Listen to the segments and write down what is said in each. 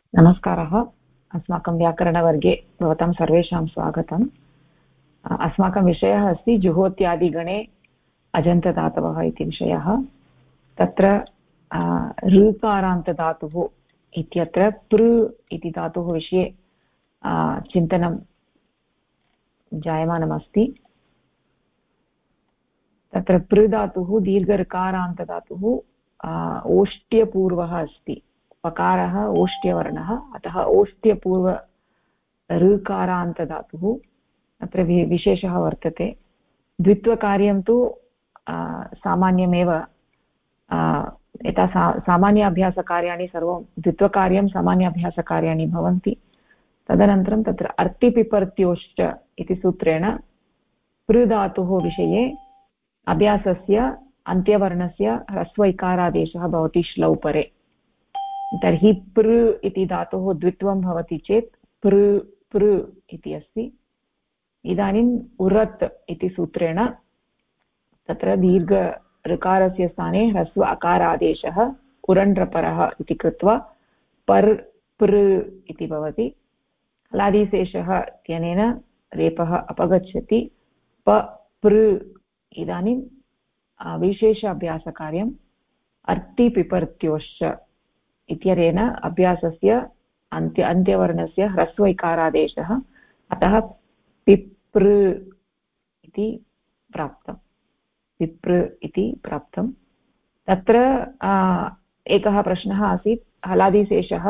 नमस्कारः। अस्माकं व्याकरणवर्गे भवतां सर्वेषां स्वागतम्। अस्माकं विषयः अस्ति जुहोत्यादिगणे अजन्तदातवः इति विषयः। तत्र ऋकारान्तधातुः इत्यत्र पृ इति धातुः विषये चिन्तनं जायमानमस्ति। तत्र पृ धातुः दीर्घऋकारान्तधातुः ओष्ट्यपूर्वः अस्ति। पकारः ओष्ट्यवर्णः, अतः ओष्ट्यपूर्व ऋकारान्तधातुः अत्र विशेषः वर्तते। द्वित्वकार्यं तु सामान्यमेव, यथा सामान्य अभ्यासकार्याणि सर्वं द्वित्वकार्यं सामान्य अभ्यासकार्याणि भवन्ति। तदनन्तरं तत्र अर्तिपिपर्त्योश्च इति सूत्रेण पृ धातुः विषये अभ्यासस्य अन्त्यवर्णस्य ह्रस्व इकारादेशः भवति श्लौपरे। तर्हि पृ इति धातुः द्वित्वं भवति चेत् पृ पृ इति अस्ति। इदानीम् उरत् इति सूत्रेण तत्र दीर्घ ऋकारस्य स्थाने ह्रस्व अकारादेशः उरण्ड्रपरः इति कृत्वा पर् पृ इति भवति। हलादिशेषः इत्यनेन रेपः अपगच्छति। प पृ इदानीं विशेष अभ्यासकार्यम् अर्तिपिपर्त्योश्च इत्यनेन अभ्यासस्य अन्त्यवर्णस्य ह्रस्व इकारादेशः, अतः पिपृ इति प्राप्तं। पिपृ इति प्राप्तं। तत्र एकः प्रश्नः आसीत्, हलादिशेषः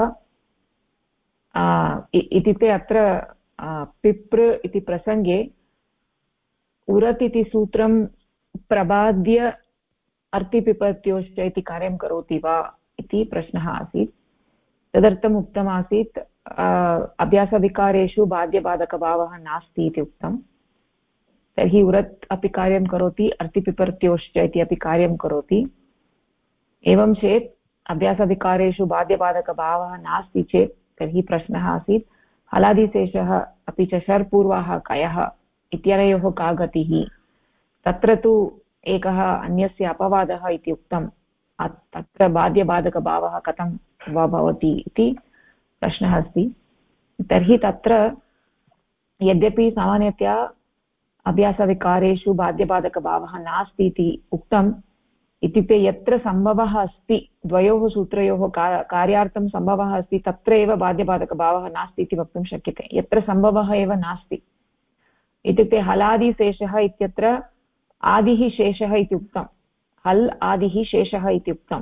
इत्युक्ते अत्र पिपृ इति प्रसङ्गे उरत् इति सूत्रं प्रबाद्य अर्तिपिपर्त्योश्च इति कार्यं करोति वा इति प्रश्नः आसीत्। तदर्थम् उक्तमासीत् अभ्यासविकारेषु बाध्यबाधकभावः नास्ति इति उक्तं। तर्हि उरत् अपि कार्यं करोति, अर्तिपिपर्त्योश्च इति अपि कार्यं करोति। एवं चेत् अभ्यासविकारेषु बाध्यबाधकभावः नास्ति चेत् तर्हि प्रश्नः आसीत्, हलादिशेषः अपि च शर्पूर्वाः कयः इत्यनयोः का गतिः। तत्र तु एकः अन्यस्य अपवादः इति उक्तं। तत्र बाध्यबाधकभावः कथं वा भवति इति प्रश्नः अस्ति। तर्हि तत्र यद्यपि सामान्यतया अभ्यासविकारेषु बाध्यबाधकभावः नास्ति इति उक्तम्, इत्युक्ते यत्र सम्भवः अस्ति, द्वयोः सूत्रयोः कार्यार्थं सम्भवः अस्ति, तत्र एव बाध्यबाधकभावः नास्ति इति वक्तुं शक्यते। यत्र सम्भवः एव नास्ति इत्युक्ते हलादिशेषः इत्यत्र आदिः शेषः इति उक्तं। हल् आदिः शेषः इति उक्तम्।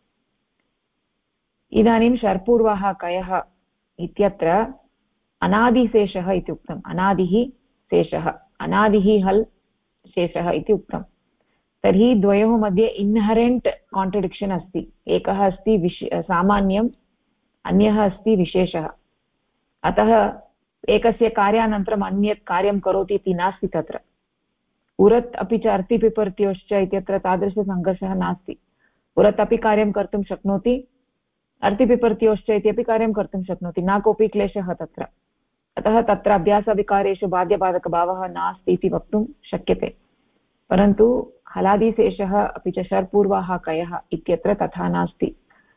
इदानीं शर्पूर्वः कयः इत्यत्र अनादिशेषः इति उक्तम्। अनादिः शेषः, अनादिः हल् शेषः इति उक्तं। तर्हि द्वयोः मध्ये इन्हरेण्ट् काण्ट्रडिक्षन् अस्ति। एकः अस्ति सामान्यम्, अन्यः अस्ति विशेषः। अतः एकस्य कार्यानन्तरम् अन्यत् कार्यं करोति इति नास्ति तत्र। उरत् अपि च अर्तिपिपर्त्योश्च इत्यत्र तादृशसङ्घर्षः नास्ति। उरत् अपि कार्यं कर्तुं शक्नोति, अर्तिपिपर्त्योश्च इत्यपि कार्यं कर्तुं शक्नोति, न कोऽपि क्लेशः तत्र। अतः तत्र अभ्यासविकारेषु बाध्यबाधकभावः नास्ति इति वक्तुं शक्यते। परन्तु हलादिशेषः अपि च शर्पूर्वाः कयः इत्यत्र तथा नास्ति।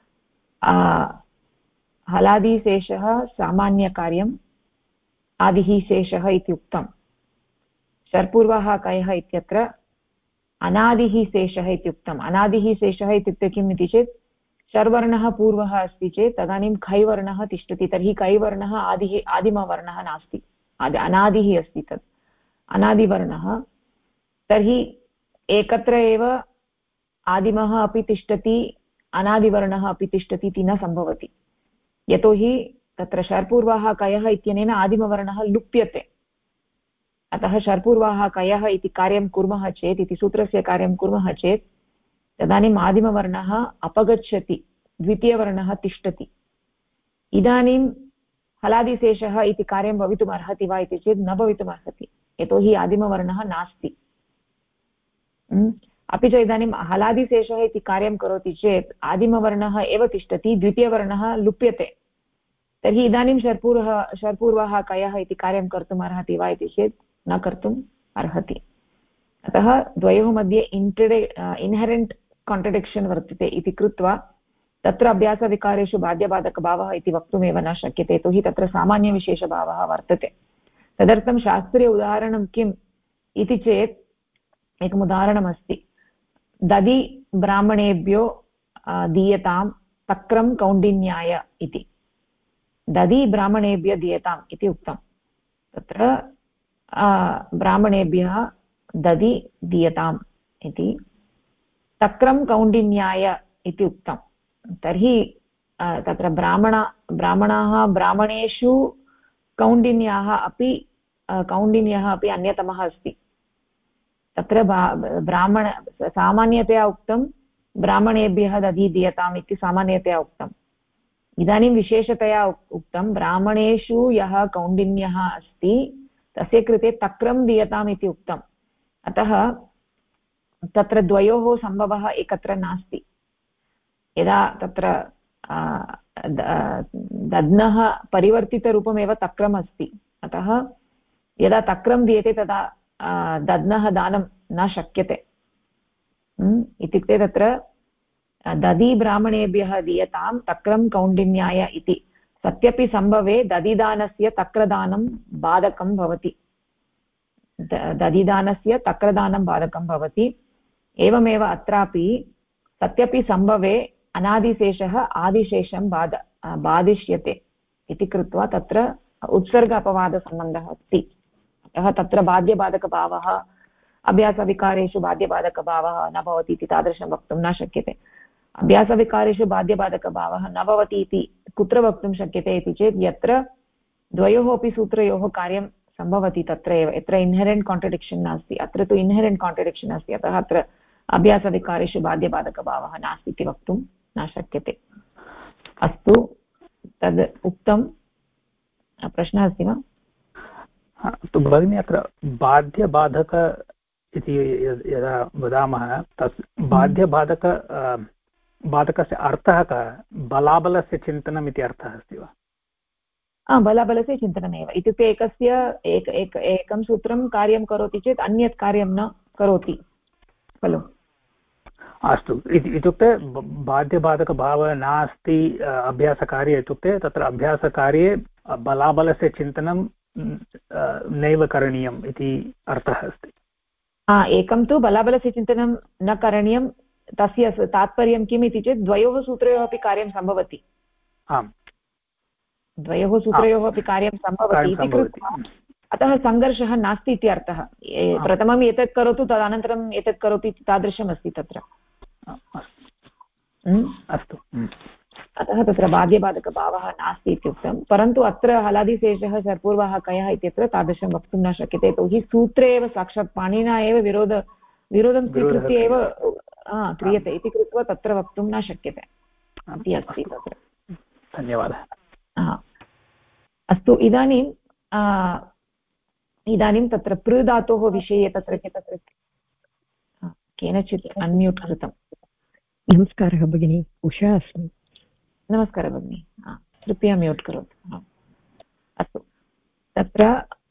हलादिशेषः सामान्यकार्यम्, आदिः शेषः इति उक्तं। शर्पूर्वाः कयः इत्यत्र अनादिः शेषः इति उक्तम्। अनादिः शेषः इत्युक्ते किम् इति चेत् शर्वर्णः पूर्वः अस्ति चेत् तदानीं खैवर्णः तिष्ठति। तर्हि खैवर्णः आदिमवर्णः नास्ति, अनादिः अस्ति तत् अनादिवर्णः। तर्हि एकत्र एव आदिमः अपि तिष्ठति, अनादिवर्णः अपि तिष्ठति इति न सम्भवति। यतोहि तत्र शर्पूर्वाः कयः इत्यनेन आदिमवर्णः लुप्यते। अतः शर्पूर्वाः कयः इति कार्यं कुर्मः चेत्, इति सूत्रस्य कार्यं कुर्मः चेत् तदानीम् आदिमवर्णः अपगच्छति, द्वितीयवर्णः तिष्ठति। इदानीं हलादिशेषः इति कार्यं भवितुम् अर्हति वा इति चेत् न भवितुम् अर्हति, यतोहि आदिमवर्णः नास्ति। अपि च इदानीं हलादिशेषः इति कार्यं करोति चेत् आदिमवर्णः एव तिष्ठति, द्वितीयवर्णः लुप्यते। तर्हि इदानीं शर्पूर्वः कयः इति कार्यं कर्तुम् अर्हति वा इति चेत् न कर्तुम् अर्हति। अतः द्वयोः मध्ये इन्हेरेण्ट् काण्ट्रडिक्षन् वर्तते इति कृत्वा तत्र अभ्यासविकारेषु बाध्यबाधकभावः इति वक्तुमेव न शक्यते, यतोहि तत्र सामान्यविशेषभावः वर्तते। तदर्थं शास्त्रीय उदाहरणं किम् इति चेत् एकम् उदाहरणमस्ति। दधि ब्राह्मणेभ्यो दीयतां तक्रं कौण्डिन्याय इति। दधि ब्राह्मणेभ्यः दीयताम् इति उक्तं। तत्र ब्राह्मणेभ्यः दधि दीयताम् इति, तक्रं कौण्डिन्याय इति उक्तं। तर्हि तत्र ब्राह्मणाः ब्राह्मणेषु कौण्डिन्यः अपि अन्यतमः अस्ति। तत्र सामान्यतया उक्तं ब्राह्मणेभ्यः दधि दीयताम् इति सामान्यतया उक्तम्। इदानीं विशेषतया उक्तं ब्राह्मणेषु यः कौण्डिन्यः अस्ति तस्य कृते तक्रं दीयताम् इति उक्तम्। अतः तत्र द्वयोः सम्भवः एकत्र नास्ति। यदा तत्र दध्नः परिवर्तितरूपमेव तक्रम् अस्ति, अतः यदा तक्रं दीयते तदा दध्नः दानं न शक्यते। इत्युक्ते तत्र दधि ब्राह्मणेभ्यः दीयतां तक्रं कौण्डिन्याय इति सत्यपि सम्भवे दधिदानस्य तक्रदानं बाधकं भवति। दधिदानस्य तक्रदानं बाधकं भवति। एवमेव अत्रापि सत्यपि सम्भवे अनादिशेषः आदिशेषं बाधिष्यते इति कृत्वा तत्र उत्सर्ग अपवादसम्बन्धः अस्ति। अतः तत्र बाध्यबाधकभावः अभ्यासविकारेषु बाध्यबाधकभावः न भवति इति तादृशं वक्तुं न शक्यते। अभ्यासविकारेषु बाध्यबाधकभावः न भवति इति कुत्र वक्तुं शक्यते इति चेत् यत्र द्वयोः अपि सूत्रयोः कार्यं सम्भवति तत्र एव, यत्र इन्हेरेण्ट् काण्ट्रडिक्षन् नास्ति। अत्र तु इन्हेरेण्ट् काण्ट्रडिक्षन् अस्ति, अतः अत्र अभ्यासविकारेषु बाध्यबाधकभावः नास्ति इति वक्तुं न शक्यते। अस्तु, तद् उक्तं। प्रश्नः अस्ति वा? तु भगिनी, अत्र बाध्यबाधक इति यदा वदामः तत् बाधकस्य अर्थः कः? बलाबलस्य चिन्तनम् इति अर्थः अस्ति वा? बलाबलस्य चिन्तनमेव। इत्युक्ते एकं सूत्रं कार्यं करोति चेत् अन्यत् कार्यं न करोति खलु। अस्तु, इत्युक्ते बाध्यबाधकभावः नास्ति अभ्यासकार्ये। इत्युक्ते तत्र अभ्यासकार्ये बलाबलस्य चिन्तनं नैव करणीयम् इति अर्थः अस्ति। एकं तु बलाबलस्य चिन्तनं न करणीयं। तस्य तात्पर्यं किम् इति चेत् द्वयोः सूत्रयोः अपि कार्यं सम्भवति। आम्, द्वयोः सूत्रयोः अपि कार्यं सम्भवति इति कृत्वा अतः सङ्घर्षः नास्ति इति अर्थः। प्रथमम् एतत् करोतु, तदनन्तरम् एतत् करोतु इति तादृशमस्ति तत्र। अस्तु, अतः तत्र बाध्यबाधकभावः नास्ति इत्युक्तं। परन्तु अत्र हलादिशेषः सर्पूर्वः कयः इत्यत्र तादृशं वक्तुं न शक्यते, यतोहि सूत्रे एव साक्षात् पाणिना एव विरोधं स्वीकृत्य एव क्रियते इति कृत्वा तत्र वक्तुं न शक्यते इति अस्ति तत्र। धन्यवादः। अस्तु, इदानीं तत्र पृ धातोः विषये तत्र केनचित् अन्म्यूट् कृतम्। नमस्कारः भगिनी, उषा अस्मि। नमस्कारः भगिनी, कृपया म्यूट् करोतु। अस्तु, तत्र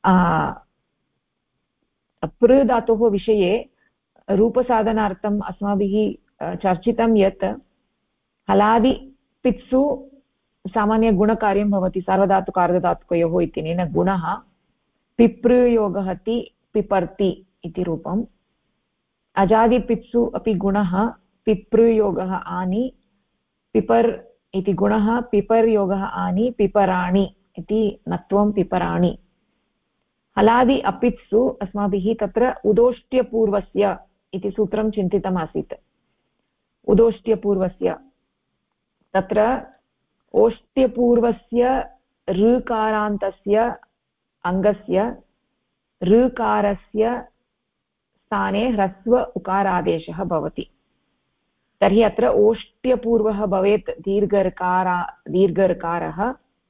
पृ धातोः विषये रूपसाधनार्थम् अस्माभिः चर्चितं यत् हलादिपित्सु सामान्यगुणकार्यं भवति सार्वधातुकार्धधातुकयोः इत्यनेन गुणः। पिपृयोगः ति पिपर्ति इति रूपम्। अजादिपित्सु अपि गुणः पिपृयोगः आनि पिपर् इति गुणः, पिपर्योगः आनि पिपराणि इति नत्वं पिपराणि। हलादि अपित्सु अस्माभिः तत्र उदोष्ट्यपूर्वस्य इति सूत्रं चिन्तितमासीत्। उदोष्ट्यपूर्वस्य तत्र ओष्ट्यपूर्वस्य ऋकारान्तस्य अङ्गस्य ऋकारस्य स्थाने ह्रस्व उकारादेशः भवति। तर्हि अत्र ओष्ट्यपूर्वः भवेत् दीर्घऋकारः।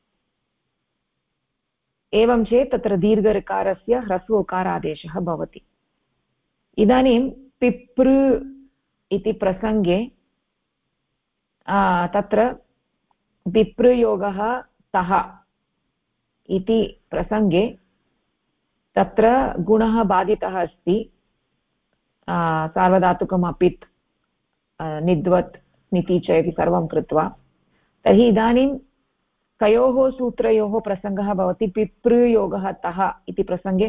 एवं चेत् तत्र दीर्घऋकारस्य ह्रस्व उकारादेशः भवति। इदानीं पिपृ इति प्रसङ्गे तत्र पिपृयोगः तः इति प्रसङ्गे तत्र गुणः बाधितः अस्ति। सार्वधातुकम् अपित् निद्वत् स्निति च इति सर्वं कृत्वा तर्हि इदानीं कयोः सूत्रयोः प्रसङ्गः भवति पितृयोगः तः इति प्रसङ्गे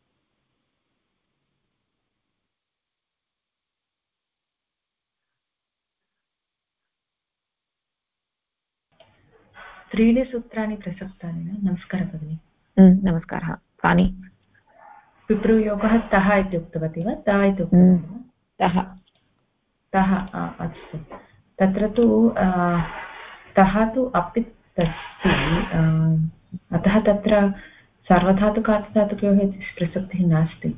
त्रीणि सूत्राणि प्रसक्तानि न। नमस्कारः भगिनि। नमस्कारः। कानि? पितृयोगः तः इति उक्तवती वा? ता इति उक्तवती वा? तः तः अस्तु। तत्र तु तः तु अपित् अस्ति, अतः तत्र सार्वधातुकार्धधातुकयोः प्रसक्तिः नास्ति।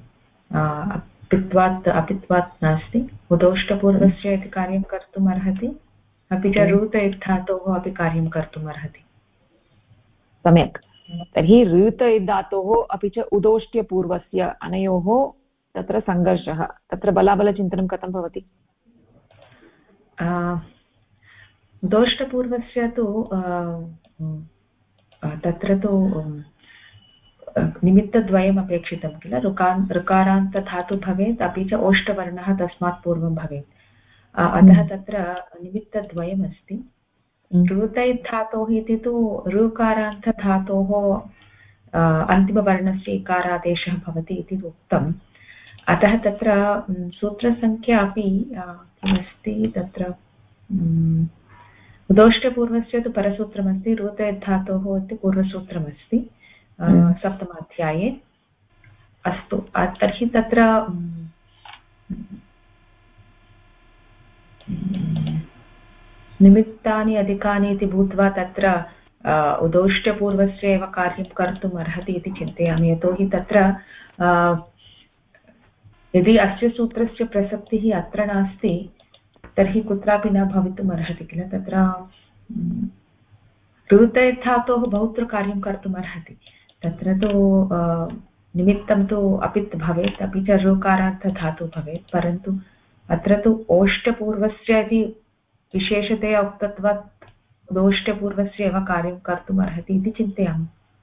अपित्वात् नास्ति। उदोष्टपूर्वस्य इति कार्यं कर्तुम् अर्हति, अपि च ऋत धातोः अपि कार्यं कर्तुम् अर्हति। सम्यक्। तर्हि ऋत धातोः अपि च उदोष्ट्यपूर्वस्य अनयोः तत्र सङ्घर्षः, तत्र बलाबलचिन्तनं कथं भवति? उदोष्टपूर्वस्य तु तत्र तु निमित्तद्वयम् अपेक्षितं किल। ऋकारान्तधातु भवेत्, अपि च ओष्टवर्णः तस्मात् पूर्वं भवेत्। अतः तत्र निमित्तद्वयमस्ति। ऋतै धातोः इति तु ऋकारान्तधातोः अन्तिमवर्णस्य इकारादेशः भवति इति उक्तम्। अतः तत्र सूत्रसङ्ख्या अपि किमस्ति तत्र उदोष्टपूर्वस्य तु परसूत्रमस्ति, ऋतै धातोः इति पूर्वसूत्रमस्ति सप्तमाध्याये। अस्तु, तर्हि तत्र निमित्तानि अधिकानि इति भूत्वा तत्र उदोष्टपूर्वस्य एव कार्यं कर्तुम् अर्हति इति चिन्तयामि। यतोहि तत्र यदि अस्य सूत्रस्य प्रसक्तिः अत्र नास्ति तर्हि कुत्रापि न भवितुम् अर्हति किल। तत्र ऋतै धातोः बहुत्र कार्यं कर्तुम् अर्हति। तत्र तु निमित्तं तु अपित् भवेत्, अपि च ऋकारान्तधातुः भवेत्, परन्तु अत्र तु ओष्टपूर्वस्य इति विशेषतया उक्तत्वात् उदोष्टपूर्वस्य एव कार्यं कर्तुम् अर्हति इति चिन्तयामि।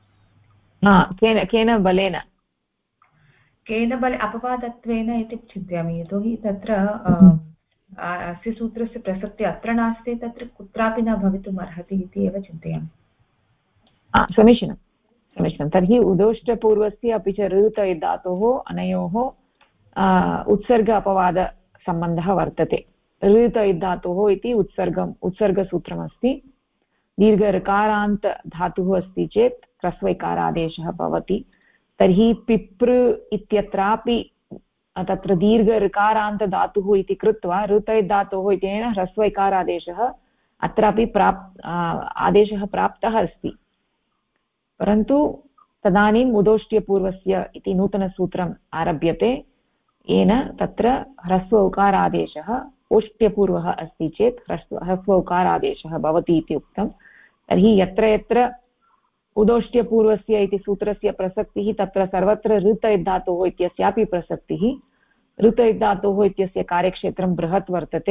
केन बलेन? केन बल अपवादत्वेन इति चिन्तयामि। यतोहि तत्र अस्य सूत्रस्य प्रसक्तिः अत्र नास्ति, तत्र कुत्रापि न भवितुम् अर्हति इति एव चिन्तयामि। समीचीनं समीचीनं। तर्हि उदोष्टपूर्वस्य अपि च ऋत धातोः अनयोः उत्सर्ग अपवादसम्बन्धः वर्तते। ऋत धातोः इति उत्सर्गसूत्रमस्ति। दीर्घ ऋकारान्त धातुः अस्ति चेत् ह्रस्वैकारादेशः भवति। तर्हि पितृ इत्यत्रापि तत्र दीर्घ ऋकारान्तधातुः इति कृत्वा ऋतै धातोः इत्यनेन ह्रस्वैकारादेशः अत्रापि आदेशः प्राप्तः अस्ति। परन्तु तदानीम् उदोष्ट्यपूर्वस्य इति नूतनसूत्रम् आरभ्यते, येन तत्र ह्रस्व उकारादेशः ओष्ट्यपूर्वः अस्ति चेत् ह्रस्व उकारादेशः भवति इति उक्तं। तर्हि यत्र यत्र उदोष्ट्यपूर्वस्य इति सूत्रस्य प्रसक्तिः तत्र सर्वत्र ऋत धातोः इत्यस्यापि प्रसक्तिः। ऋत धातोः इत्यस्य कार्यक्षेत्रं बृहत् वर्तते,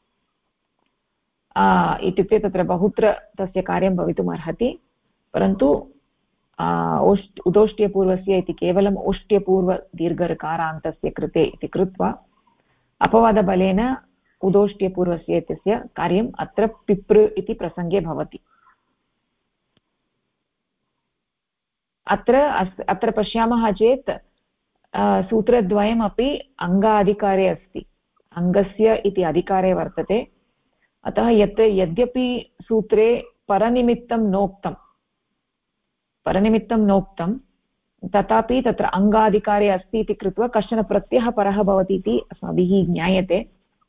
इत्युक्ते तत्र बहुत्र तस्य कार्यं भवितुम् अर्हति। परन्तु उदोष्ट्यपूर्वस्य इति केवलम् ओष्ट्यपूर्वदीर्घऋकारान्तस्य कृते इति कृत्वा अपवादबलेन उदोष्ट्यपूर्वस्य इत्यस्य कार्यम् अत्र पितृ इति प्रसङ्गे भवति। अत्र पश्यामः चेत् सूत्रद्वयमपि अङ्गाधिकारे अस्ति, अङ्गस्य इति अधिकारे वर्तते। अतः यद्यपि सूत्रे परनिमित्तं नोक्तं तथापि तत्र अङ्गाधिकारे अस्ति इति कृत्वा कश्चन प्रत्ययः परः भवति इति अस्माभिः ज्ञायते।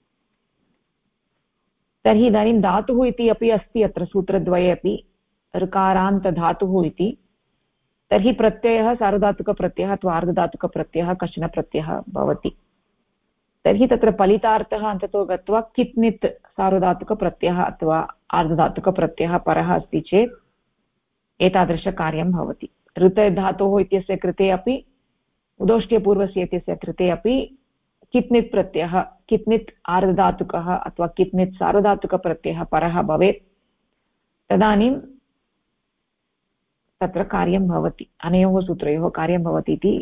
तर्हि इदानीं धातुः इति अपि अस्ति अत्र सूत्रद्वये अपि, ऋकारान्तधातुः इति। तर्हि प्रत्ययः सार्वधातुकप्रत्ययः अथवा आर्धधातुकप्रत्ययः कश्चन प्रत्ययः भवति। तर्हि तत्र फलितार्थः अन्ततो गत्वा कित्नित् सार्वधातुकप्रत्ययः अथवा आर्धधातुकप्रत्ययः परः अस्ति चेत् एतादृशकार्यं भवति। ऋत धातोः इत्यस्य कृते अपि उदोष्ट्यपूर्वस्य इत्यस्य कृते अपि कित्नित् प्रत्ययः, कित्नित् आर्धधातुकः अथवा कित्नित् सार्वधातुकप्रत्ययः परः भवेत्, तदानीं तत्र कार्यं भवति, अनयोः सूत्रयोः कार्यं भवति इति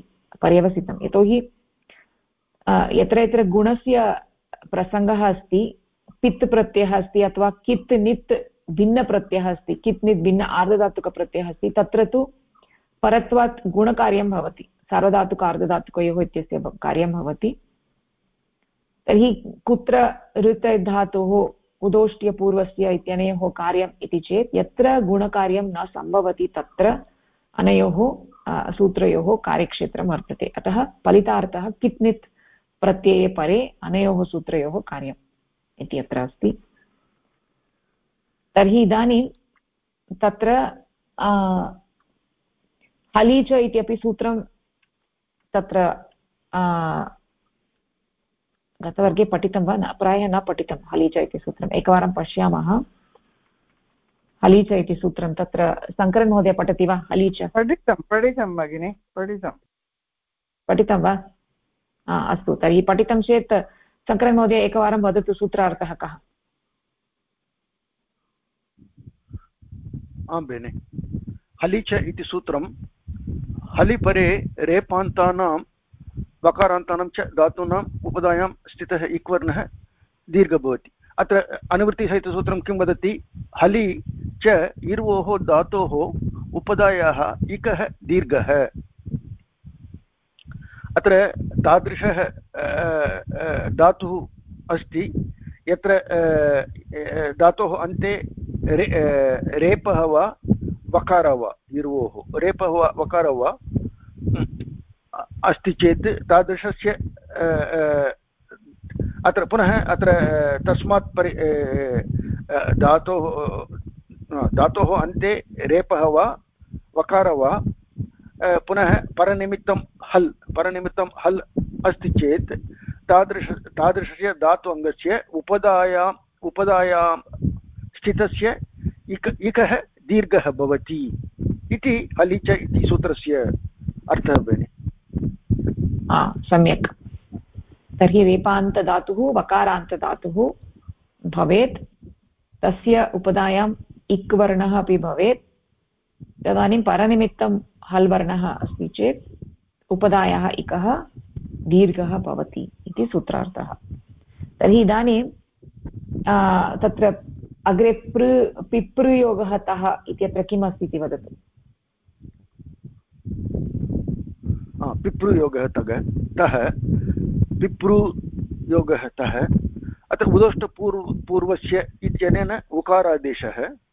पर्यवसितं। यतोहि यत्र यत्र गुणस्य प्रसङ्गः अस्ति पित् प्रत्ययः अस्ति अथवा कित् नित् भिन्नप्रत्ययः अस्ति, कित् नित् भिन्न आर्धधातुकप्रत्ययः अस्ति, तत्र तु परत्वात् गुणकार्यं भवति, सार्वधातुक आर्धधातुकयोः इत्यस्य कार्यं भवति। तर्हि कुत्र ऋत् धातोः उदोष्ट्यपूर्वस्य इत्यनयोः कार्यम् इति चेत् यत्र गुणकार्यं न सम्भवति तत्र अनयोः सूत्रयोः कार्यक्षेत्रं वर्तते। अतः फलितार्थः कित् नित् प्रत्यये परे अनयोः सूत्रयोः कार्यम् इति अत्र अस्ति। तर्हि इदानीं तत्र हली च इत्यपि सूत्रं तत्र गतवर्गे पठितं वा न, प्रायः न पठितं हली च इति सूत्रम्, एकवारं पश्यामः। हली च इति सूत्रं तत्र शङ्करन् महोदय पठति वा? हली च पठितं भगिनि, पठितं वा? अस्तु, तर्हि पठितं चेत् शङ्करन् महोदय एकवारं वदतु सूत्रार्थः कः। आं भगिनि, हली च इति सूत्रं हलि परे रेपान्तानां वकारान्तानां च धातूनाम् उपधायां स्थितः इक्वर्णः दीर्घः भवति। अत्र अनुवृत्तिसहितसूत्रं किं वदति? हलि च इर्वोः धातोः उपधायाः इकः दीर्घः। अत्र तादृशः धातुः अस्ति यत्र धातोः अन्ते रेपः वा वकारः वा, इर्वोः रेपः वा वकारः वा अस्ति चेत् तादृशस्य अत्र पुनः अत्र तस्मात् परि धातोः अन्ते रेपः वा वकारः वा पुनः परनिमित्तं परनिमित्तं हल् अस्ति चेत् तादृशस्य धातु अङ्गस्य उपधायां स्थितस्य इकः दीर्घः भवति इति हलि च इति सूत्रस्य अर्थः भगिनि। सम्यक्। तर्हि रेपान्तधातुः वकारान्तधातुः भवेत्, तस्य उपधायाम् इक् वर्णः अपि भवेत्, तदानीं परनिमित्तं हल् वर्णः अस्ति चेत् उपधायाः इकः दीर्घः भवति इति सूत्रार्थः। तर्हि इदानीं तत्र अग्रे पितृयोगः तः इत्यत्र किम् अस्ति इति वदतु। पितृयोगः तः पितृयोगः तः अत्र उदोष्टपूर्वस्य इत्यनेन उकारादेशः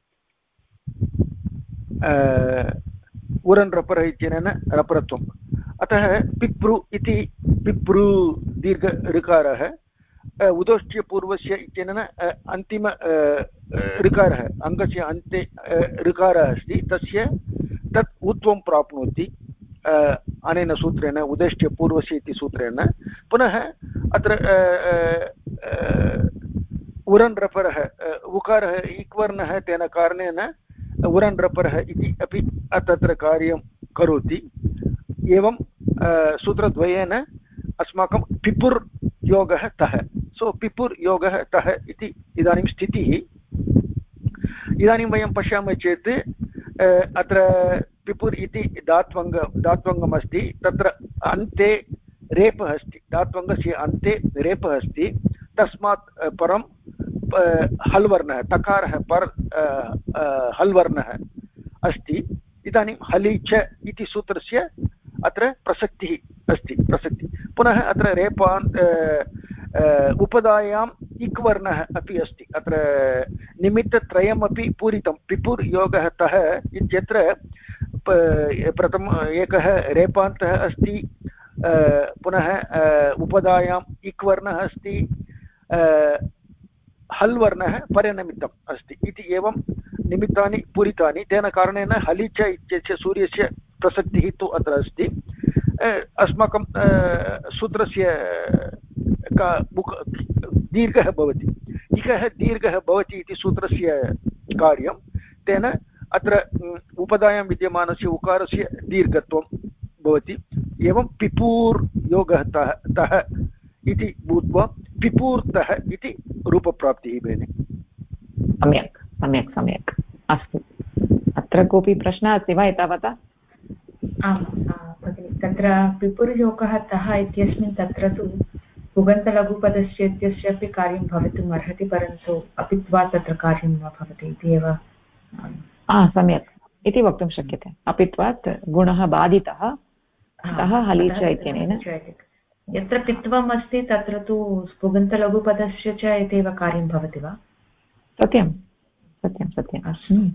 उरन् रपरः इत्यनेन रपरत्वम्। अतः पितृ इति पितृ दीर्घ ऋकारः उदोष्ट्यपूर्वस्य इत्यनेन अन्तिम ऋकारः अङ्गस्य अन्ते ऋकारः अस्ति, तस्य तत् उत्वं प्राप्नोति अनेन सूत्रेण उदोष्ट्यपूर्वस्य इति सूत्रेण। पुनः अत्र उरन् रपरः उकारः इक्वर्णः, तेन कारणेन उरन् रपरः इति अपि तत्र कार्यं करोति। एवं सूत्रद्वयेन अस्माकं पिपुर् योगः तः, सो पिपुर् योगः तः इति इदानीं स्थितिः। इदानीं वयं पश्यामः चेत् अत्र पिपुर् इति धात्वङ्गम् अस्ति, तत्र अन्ते रेपः अस्ति, धात्वङ्गस्य अन्ते रेपः अस्ति, तस्मात् परं हल् वर्णः तकारः हल् वर्णः अस्ति। इदानीं हलि च इति सूत्रस्य अत्र प्रसक्तिः अस्ति। पुनः अत्र रेपान् उपधायाम् इक् वर्णः अपि अस्ति, अत्र निमित्तत्रयमपि पूरितं। पिपुर् योगः तः इत्यत्र प्रथम एकः रेपान्तः अस्ति, पुनः उपधायाम् इक् वर्णः अस्ति, हल् वर्णः परनिमित्तम् अस्ति इति एवं निमित्तानि पूरितानि। तेन कारणेन हलि च इत्यस्य सूर्यस्य प्रसक्तिः तु अत्र अस्ति। अस्माकं सूत्रस्य दीर्घः भवति, इकः दीर्घः भवति इति सूत्रस्य कार्यं। तेन अत्र उपधायां विद्यमानस्य उकारस्य दीर्घत्वं भवति। एवं पिपूर् योगः तः इति भूत्वा पिपूर्तः इति रूपप्राप्तिः भगिनि। सम्यक् सम्यक् सम्यक्। अस्तु, अत्र कोऽपि प्रश्नः अस्ति वा एतावता? आम् भगिनि, तत्र पिपुर्योगः तः इत्यस्मिन् तत्र तु पुगन्तलघुपदस्य इत्यस्य अपि कार्यं भवितुम् अर्हति परन्तु अपित्वात् तत्र कार्यं न भवति इति एव सम्यक् इति वक्तुं शक्यते अपित्वात् गुणः बाधितः अतः हलीच इत्यनेन यत्र पित्वम् अस्ति तत्र तु पुगन्तलघुपदस्य च इत्येव कार्यं भवति वा सत्यं सत्यं सत्यम्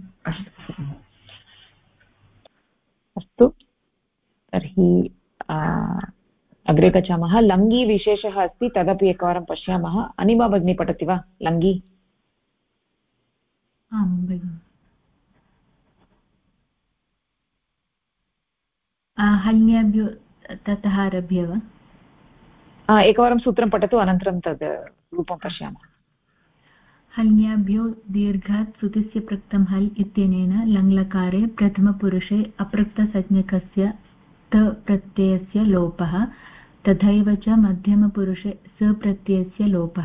अस्तु तर्हि अग्रे गच्छामः लङ्गी विशेषः अस्ति तदपि एकवारं पश्यामः अनिमा भगिनी पठति वा लङ्गी आं भगिनि हल्याभ्यो ततः आरभ्य वा एकवारं सूत्रं पठतु अनन्तरं तद् रूपं पश्यामः हल्याभ्यो दीर्घात् श्रुतिस्य पृक्तं हल् इत्यनेन लङ्लकारे प्रथमपुरुषे अपृक्तसंज्ञकस्य त प्रत्ययस्य लोपः तथैव च मध्यमपुरुषे सप्रत्ययस्य लोपः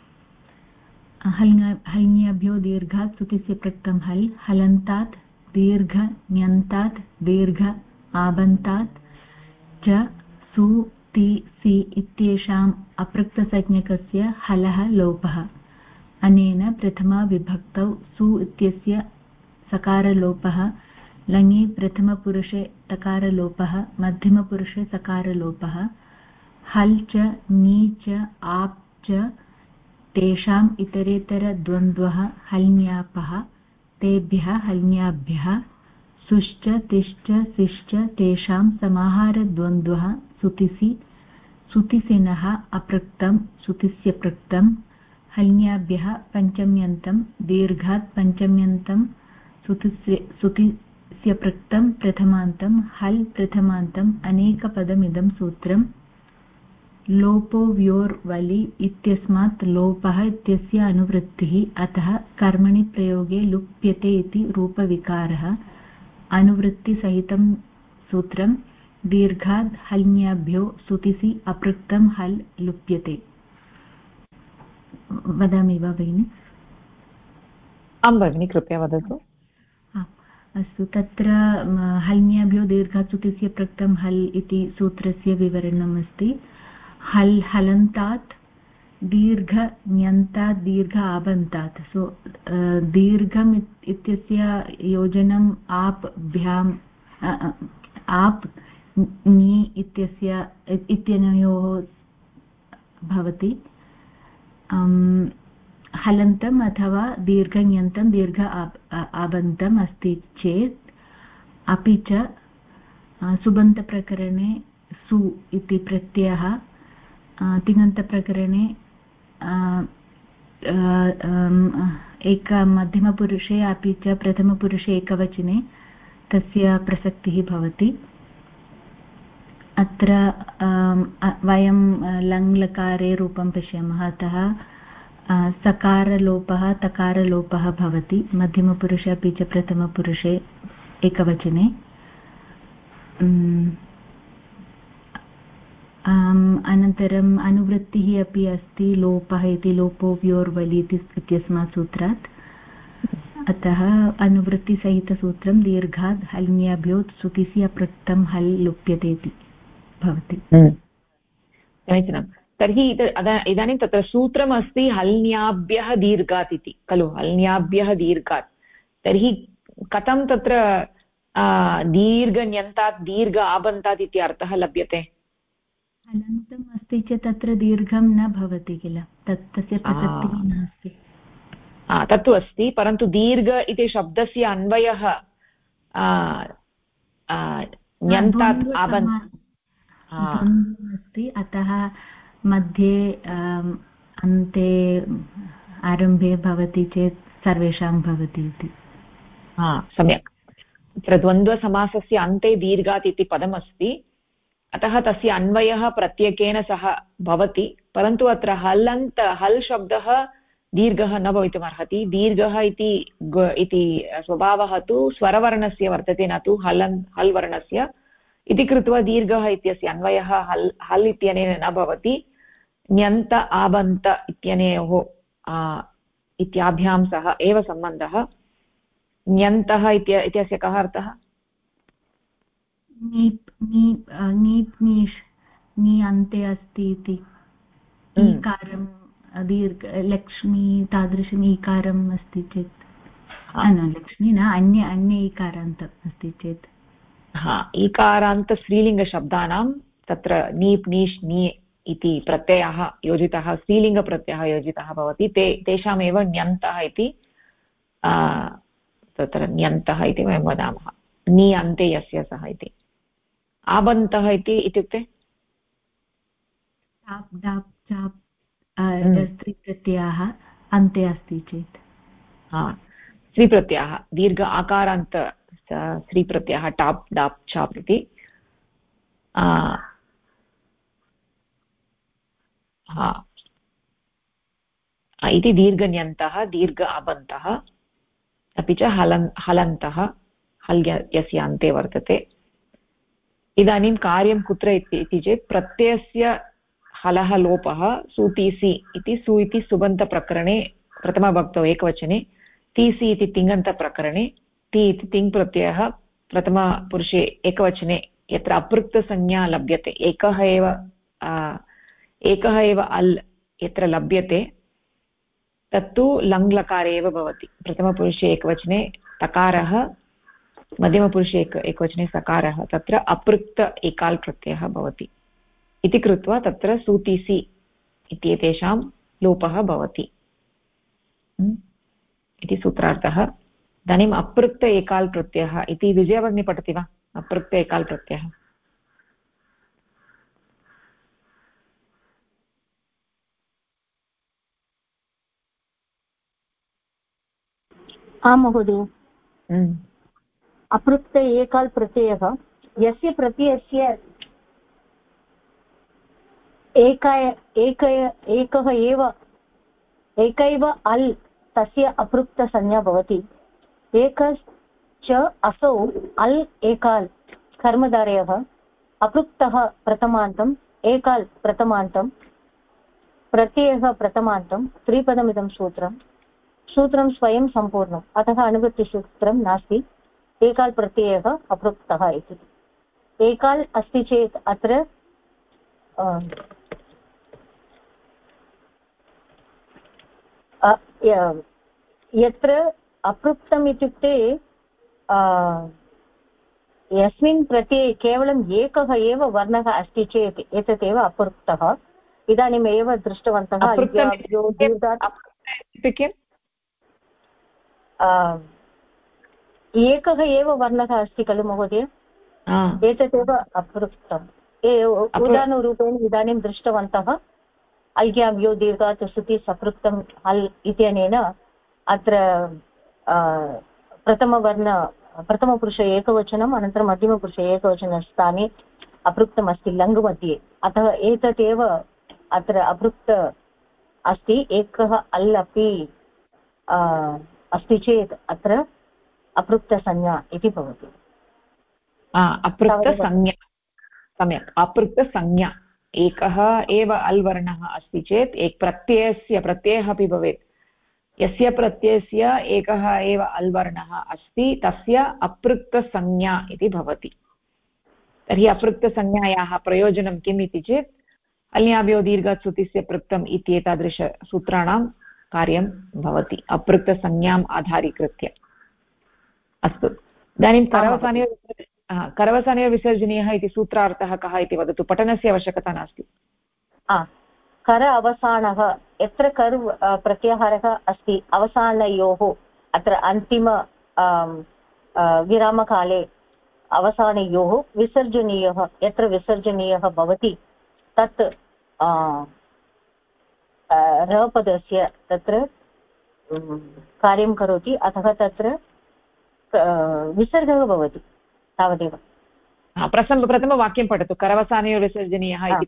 हल्याभ्यो दीर्घात् श्रुतिस्य पृक्तं हल् हलन्तात् दीर्घ ण्यन्तात् दीर्घ आबन्तात् च सु ति सि इत्येषाम् अपृक्तसंज्ञकस्य हलः लोपः अनेन प्रथमा विभक्तौ सु इत्यस्य सकारलोपः लङि प्रथमपुरुषे तकारलोपः मध्यमपुरुषे सकारलोपः हल् च नी च आप् च तेषाम् इतरेतरद्वन्द्वः हल्न्यापः तेभ्यः हल्न्याभ्यः सुश्च तिश्च सिश्च तेषां समाहारद्वन्द्वः सुतिसि सुतिसिनः अपृक्तं सुतिस्य पृक्तं हल्न्याभ्यः पञ्चम्यन्तं दीर्घात् पञ्चम्यन्तं सुतिस्य पृक्तं प्रथमान्तं हल् प्रथमान्तम् अनेकपदमिदं सूत्रं लोपो व्योर्वलि इत्यस्मात् लोपः इत्यस्य अनुवृत्तिः अतः कर्मणि प्रयोगे लुप्यते इति रूपविकारः अनुवृत्तिसहितं सूत्रं दीर्घात् हल्न्याभ्यो सुतिसि अपृक्तं हल् लुप्यते वदामि वा भगिनि आं भगिनि कृपया वदतु अस्तु तत्र हल्न्याभ्यो दीर्घात् सुतिस्य पृक्तं हल् इति सूत्रस्य विवरणम् अस्ति हल् हलन्तात् दीर्घ ण्यन्तात् दीर्घ आबन्तात् सो दीर्घम् इत्यस्य योजनम् आप् भ्याम् आप् नी इत्यस्य इत्यनयोः भवति हलन्तम् अथवा दीर्घण्यन्तं दीर्घ आबन्तम् अस्ति चेत् अपि च सुबन्तप्रकरणे सु इति प्रत्ययः तिङन्तप्रकरणे एक मध्यमपुरुषे अपि च प्रथमपुरुषे एकवचने तस्य प्रसक्तिः भवति अत्र वयं लङ्लकारे रूपं पश्यामः अतः सकारलोपः तकारलोपः भवति मध्यमपुरुषे अपि च प्रथमपुरुषे एकवचने अनन्तरम् अनुवृत्तिः अपि अस्ति लोपः इति लोपो व्योर्वलि इत्यस्मात् सूत्रात् अतः अनुवृत्तिसहितसूत्रं दीर्घात् हल्न्याभ्यो सुतिसि अपृक्तं हल् लुप्यते इति भवति समीचीनं तर्हि इदानीं तत्र सूत्रमस्ति हल्न्याभ्यः दीर्घात् इति खलु हल्न्याभ्यः दीर्घात् तर्हि कथं तत्र दीर्घण्यन्तात् दीर्घ आबन्तात् इति अर्थः लभ्यते हलन्तम् अस्ति चेत् तत्र दीर्घं न भवति किल तस्य प्रसक्तिः नास्ति तत्तु अस्ति परन्तु दीर्घ इति शब्दस्य अन्वयः ण्यन्तात् अस्ति अतः मध्ये अन्ते आरम्भे भवति चेत् सर्वेषां भवति इति सम्यक् तत्र द्वन्द्वसमासस्य अन्ते दीर्घात् इति पदमस्ति अतः तस्य अन्वयः प्रत्येकेन सह भवति परन्तु अत्र हलन्त हल् शब्दः दीर्घः न भवितुमर्हति दीर्घः इति स्वभावः तु स्वरवर्णस्य वर्तते न तु हल् वर्णस्य इति कृत्वा दीर्घः इत्यस्य अन्वयः हल् इत्यनेन न भवति ण्यन्त आबन्त इत्यनयोः इत्याभ्यां सह एव सम्बन्धः ण्यन्तः इत्यस्य कः अर्थः नीप् नीप् नीप् नीष् नी अन्ते अस्ति इति ईकारं दीर्घ लक्ष्मी तादृशम् ईकारम् अस्ति चेत् न लक्ष्मी न अन्य ईकारान्त अस्ति चेत् ईकारान्त स्त्रीलिङ्गशब्दानां तत्र नीप् नीष् नी इति प्रत्ययः योजितः स्त्रीलिङ्गप्रत्ययः योजितः भवति तेषामेव ण्यन्तः इति तत्र ण्यन्तः इति वयं वदामः नी अन्ते यस्य सः इति आबन्तः इत्युक्ते टाप् डाप् चाप् स्त्रीप्रत्ययाः अन्ते अस्ति चेत् स्त्रीप्रत्ययः दीर्घ आकारान्त स्त्रीप्रत्ययः टाप् डाप् चाप् इति इति दीर्घन्यन्तः दीर्घ आबन्तः अपि च हलन्तः हल् यस्य अन्ते वर्तते इदानीं कार्यं कुत्र इति चेत् प्रत्ययस्य हलः लोपः सुतीसि इति सु इति सुबन्तप्रकरणे प्रथमभक्तौ एकवचने तीसि इति तिङन्तप्रकरणे ति इति तिङ्प्रत्ययः प्रथमपुरुषे एकवचने यत्र अपृक्तसंज्ञा लभ्यते एकः एव अल् यत्र लभ्यते तत्तु लङ्लकारे एव भवति प्रथमपुरुषे एकवचने तकारः मध्यमपुरुषे एकवचने सकारः तत्र अपृक्त एकाल् प्रत्ययः भवति इति कृत्वा तत्र सुतिसि इत्येतेषां लोपः भवति इति सूत्रार्थः इदानीम् अपृक्त एकाल् प्रत्ययः इति विजयभगिनी पठति वा अपृक्त एकाल् प्रत्ययः आं महोदय अपृक्त एकाल् प्रत्ययः यस्य प्रत्ययस्य एकैव अल् तस्य अपृक्तसंज्ञा भवति एकश्च असौ अल् एकाल् कर्मधारयः अपृक्तः प्रथमान्तम् एकाल् प्रथमान्तं प्रत्ययः प्रथमान्तं त्रिपदमिदं सूत्रं स्वयं सम्पूर्णम् अतः अनुवृत्तिसूत्रं नास्ति एकाल् प्रत्ययः अपृक्तः इति एकाल् अस्ति चेत् अत्र यत्र अपृक्तम् इत्युक्ते यस्मिन् प्रत्यये केवलम् एकः एव वर्णः अस्ति चेत् एतदेव अपृक्तः इदानीमेव दृष्टवन्तः एकः एव वर्णः अस्ति खलु महोदय एतदेव अपृक्तम् उदाहरणरूपेण इदानीं दृष्टवन्तः ऐक्याव्यो दीर्घात् सुति सपृक्तं हल् इत्यनेन अत्र प्रथमपुरुष एकवचनम् अनन्तरं मध्यमपुरुष एकवचनस्थाने अपृक्तमस्ति लङ् मध्ये अतः एतदेव अत्र अपृक्त अस्ति एकः अल् अपि अस्ति चेत् अत्र अपृक्तसंज्ञा इति भवति अपृक्तसंज्ञा सम्यक् अपृक्तसंज्ञा एकः एव अल् वर्णः अस्ति चेत् प्रत्ययः अपि भवेत् यस्य प्रत्ययस्य एकः एव अल् वर्णः अस्ति तस्य अपृक्तसंज्ञा इति भवति तर्हि अपृक्तसंज्ञायाः प्रयोजनं किम् इति चेत् अन्याभ्यो दीर्घात् सुतिस्य पृक्तम् इत्येतादृशसूत्राणां कार्यं भवति अपृक्तसंज्ञाम् आधारीकृत्य अस्तु इदानीं करवसानयोः विसर्जनीयः इति सूत्रार्थः कः इति वदतु पठनस्य आवश्यकता नास्ति कर अवसानः यत्र कर् प्रत्याहारः अस्ति अवसानयोः अत्र अन्तिम विरामकाले अवसानयोः विसर्जनीयः यत्र विसर्जनीयः भवति तत् रपदस्य तत्र कार्यं करोति अतः तत्र विसर्गः भवति तावदेव प्रथमवाक्यं पठतु करवसानयोः विसर्जनीयः इति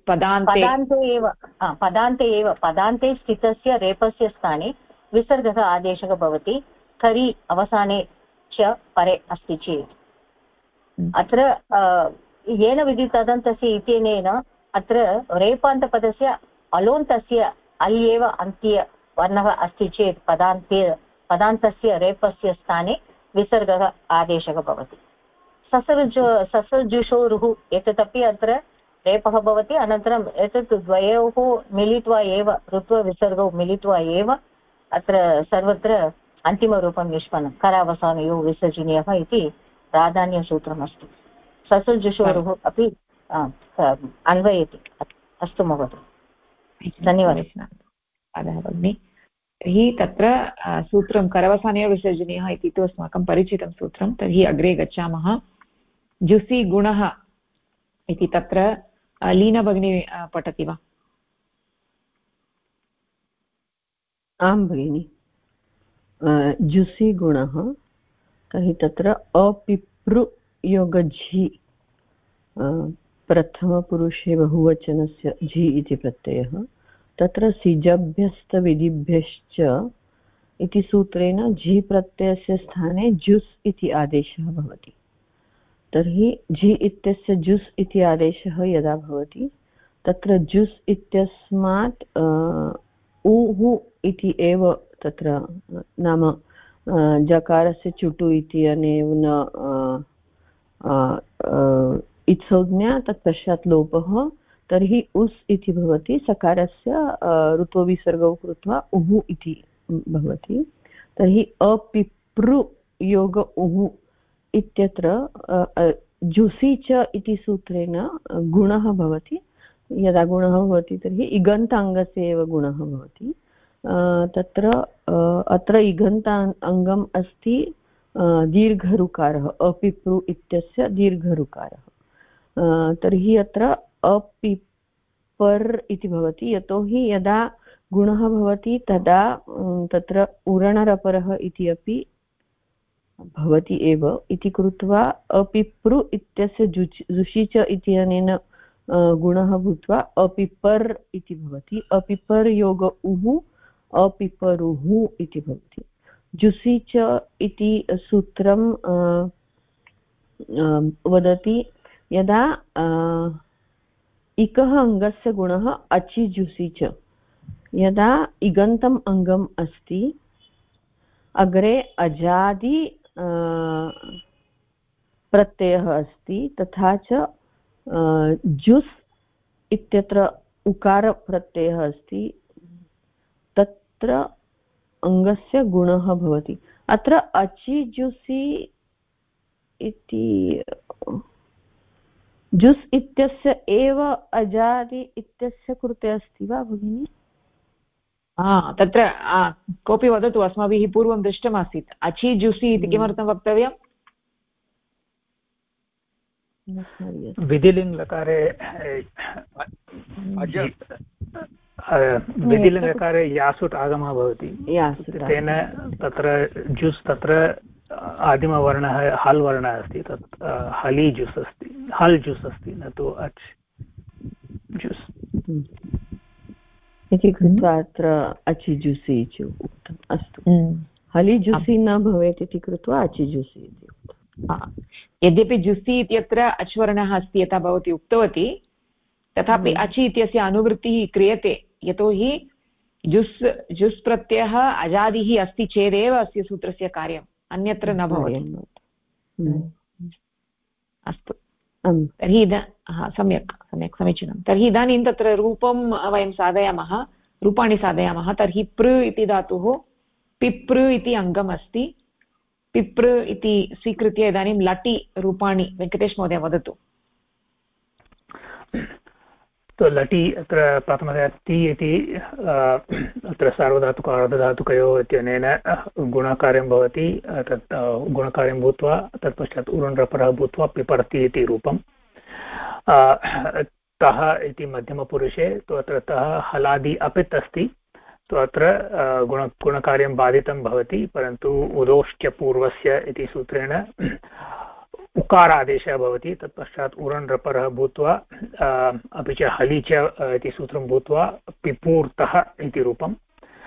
पदान्ते स्थितस्य रेपस्य स्थाने विसर्गः आदेशः भवति करि अवसाने च परे अस्ति चेत् अत्र येन विधितदन्तस्य इत्यनेन अत्र रेपान्तपदस्य अलोन्तस्य अल् एव अन्त्यवर्णः अस्ति चेत् पदान्तस्य रेपस्य स्थाने विसर्गः आदेशः भवति ससर्जुषोरुः एतदपि अत्र रेपः भवति अनन्तरम् एतत् द्वयोः मिलित्वा एव ऋत्वविसर्गौ मिलित्वा एव अत्र सर्वत्र अन्तिमरूपं निष्पन्नं करावसानयोः विसर्जनीयः इति प्राधान्यसूत्रमस्ति ससुजुषोरुः अपि अन्वयति अस्तु महोदय धन्यवादः भगिनि तर्हि तत्र सूत्रं करवसानयोः विसर्जनीयः इति तु अस्माकं परिचितं सूत्रं तर्हि अग्रे गच्छामः जुसि गुणः इति तत्र लीना भगिनी पठति वा आं भगिनि जुसि गुणः तर्हि तत्र अपिपृ योगझि प्रथमपुरुषे बहुवचनस्य झि इति प्रत्ययः तत्र सिजभ्यस्तविधिभ्यश्च इति सूत्रेण झि प्रत्ययस्य स्थाने जुस् इति आदेशः भवति तर्हि झि इत्यस्य जुस् इति आदेशः यदा भवति तत्र जुस् इत्यस्मात् उः इति एव तत्र नाम जकारस्य चुटु इति अनेन इत्संज्ञा तत्पश्चात् लोपः तर्हि उस् इति भवति सकारस्य ऋत्वविसर्गौ कृत्वा उः इति भवति तर्हि अपिपृ योग उः इत्यत्र जुसि च इति सूत्रेण गुणः भवति यदा गुणः भवति तर्हि इगन्ताङ्गस्य एव गुणः भवति तत्र अत्र इगन्ताङ्गम् अस्ति दीर्घऋकारः अपिपृ इत्यस्य दीर्घऋकारः तर्हि अत्र अपिपर् इति भवति यतोहि यदा गुणः भवति तदा तत्र उरणरपरः इति अपि भवति एव इति कृत्वा अपिपृ इत्यस्य जुषि च इत्यनेन गुणः भूत्वा अपिपर् इति भवति अपिपर् योग उः अपिपरुः इति भवति जुसि च इति सूत्रं वदति यदा इकः अङ्गस्य गुणः अचि जुसि च यदा इगन्तम् अङ्गम् अस्ति अग्रे अजादि प्रत्ययः अस्ति तथा च जुस् इत्यत्र उकारप्रत्ययः अस्ति तत्र अङ्गस्य गुणः भवति अत्र अचि जुसि इति जुस् इत्यस्य एव अजादि इत्यस्य कृते अस्ति वा भगिनि तत्र कोऽपि वदतु अस्माभिः पूर्वं दृष्टमासीत् अचि जुसि इति किमर्थं वक्तव्यम् विधिलिङ्गकारे विधिलिङ्गकारे यासुट् आगमः भवति तेन तत्र जुस् तत्र आदिमवर्णः हल् वर्णः अस्ति तत् हलि जुस् अस्ति हल् जुस् अस्ति न तु अच् जुस् इति कृत्वा अत्र अचिजुसि इति उक्तम् अस्तु हलिजुसि न भवेत् इति कृत्वा अचिजुसि इति उक्तम् यद्यपि जुसि इत्यत्र अच्वर्णः अस्ति यथा भवती उक्तवती तथापि अचि इत्यस्य अनुवृत्तिः क्रियते यतोहि जुस् प्रत्ययः अजादिः अस्ति चेदेव अस्य सूत्रस्य कार्यम् अन्यत्र न भवति अस्तु तर्हि सम्यक् समीचीनं तर्हि इदानीं तत्र रूपं वयं साधयामः रूपाणि साधयामः तर्हि पृ इति धातुः पिपृ इति अङ्गम् अस्ति पिपृ इति स्वीकृत्य इदानीं लटि रूपाणि वेङ्कटेश महोदय वदतु तो लटि अत्र प्रथमतया ति इति अत्र सार्वधातुक अर्धधातुकयोः इत्यनेन गुणकार्यं भवति तत् गुणकार्यं भूत्वा तत्पश्चात् उरुण्रपरः भूत्वा पिपर्ति इति रूपं तः इति मध्यमपुरुषे तु अत्र तः हलादि अपित् अस्ति तु अत्र गुणकार्यं बाधितं भवति परन्तु उदोष्ट्यपूर्वस्य इति सूत्रेण उकारादेशः भवति तत्पश्चात् उरण्रपरः भूत्वा अपि च हलि च इति सूत्रं भूत्वा पिपूर्तः इति रूपं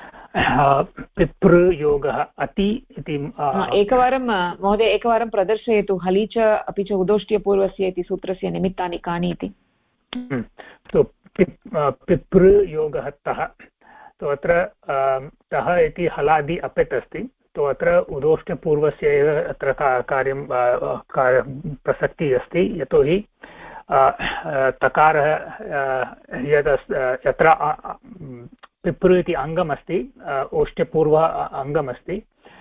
पिपृयोगः अति इति एकवारं महोदय एकवारं प्रदर्शयतु हलि च अपि च उदोष्ट्यपूर्वस्य इति सूत्रस्य निमित्तानि कानि इति पिपृयोगः तः तो अत्र तः इति हलादि अपित् अस्ति तो अत्र उदोष्टपूर्वस्य एव अत्र कार्यं प्रसक्तिः अस्ति यतोहि तकारः यत्र पिपृ इति अङ्गमस्ति, ओष्ठ्यपूर्व अङ्गमस्ति,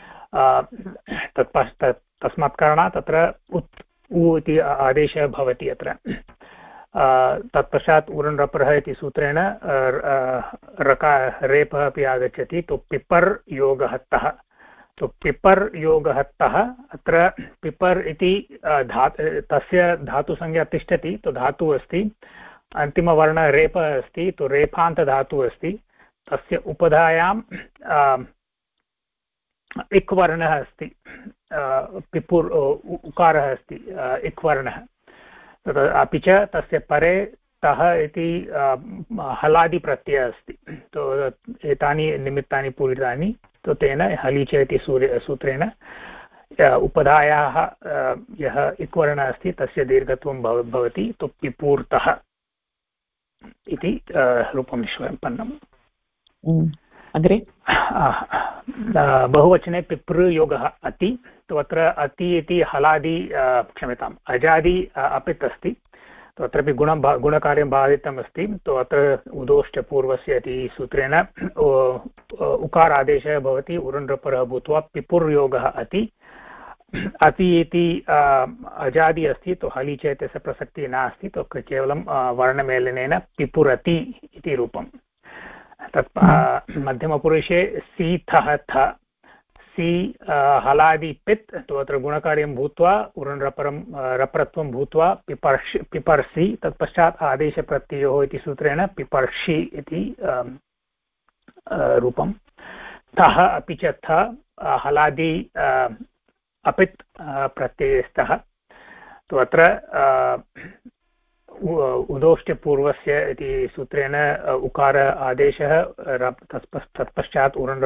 तस्मात् कारणात् तत्र उत् उ इति आदेशः भवति अत्र। तत्पश्चात् उरन् रपरः इति सूत्रेण रेपः अपि आगच्छति। तु पिपर् योगहत्तः, तो पिपर् योगहत्तः, अत्र पिपर् इति तस्य धातुसंज्ञा तिष्ठति, तो धातुः अस्ति, अन्तिमवर्णः रेपः अस्ति, तो रेफान्तधातुः अस्ति, तस्य उपधायाम् इक् वर्णः अस्ति, पिपुर् उकारः अस्ति इक् वर्णः, अपि च तस्य परे तः इति हलादिप्रत्ययः अस्ति। तो एतानि निमित्तानि पूरितानि, तो तेन हलीच इति सूत्रेण उपधायाः यः इक् वर्णः अस्ति तस्य दीर्घत्वं भवति। तो पिपूर्तः इति रूपं निष्पन्नम्। अग्रे बहुवचने पिपृ योगः अति, तो अत्र अति इति हलादि क्षम्यताम् अजादि अपित् अस्ति, तो अत्रापि गुणकार्यं बाधितम् अस्ति। तो अत्र उदोष्टपूर्वस्य इति सूत्रेण उकारादेशः भवति, उरन् रपरः भूत्वा पिपुर्योगः अति। अति इति अजादि अस्ति, तो हली च इत्यस्य प्रसक्तिः नास्ति, तो केवलं वर्णमेलनेन पिपुरति इति रूपम्। तत् मध्यमपुरुषे सीथः थ, सी हलादि पित्, तो अत्र गुणकार्यं भूत्वा उरन् रपरत्वं भूत्वा पिपर्षि, तत्पश्चात् आदेशप्रत्ययोः इति सूत्रेण पिपर्षि इति रूपं। थः अपि च थ हलादि अपित् प्रत्ययस्तः, तो अत्र उदोष्टपूर्वस्य इति सूत्रेण उकार आदेशः, तत्पश्चात् उरन्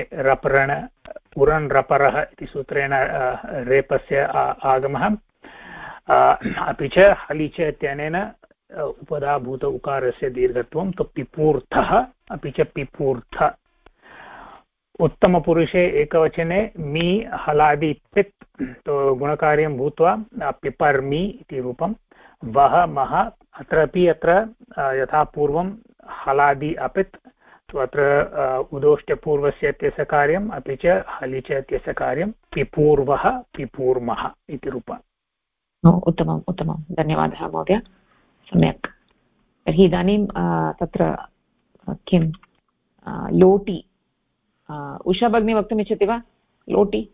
रपरः इति सूत्रेण रेपस्य आगमः, अपि च हलिच इत्यनेन उपधाभूत उकारस्य दीर्घत्वं। तो पिपूर्थः अपि च पिपूर्थ। उत्तमपुरुषे एकवचने मी हलादि पित्, तो गुणकार्यं भूत्वा पिपर्मि इति रूपं। वह मह, अत्रापि अत्र यथा पूर्वं हलादि अपित्, तो अत्र उदोष्टपूर्वस्य इत्यस्य कार्यम्, अपि च हलिच इत्यस्य कार्यं पिपूर्वः पिपूर्मः इति रूपम्। उत्तमम् उत्तमं, धन्यवादः महोदय, सम्यक्। तर्हि इदानीं तत्र किं लोटि, उषा भगिनी वक्तुमिच्छति वा? लोटि।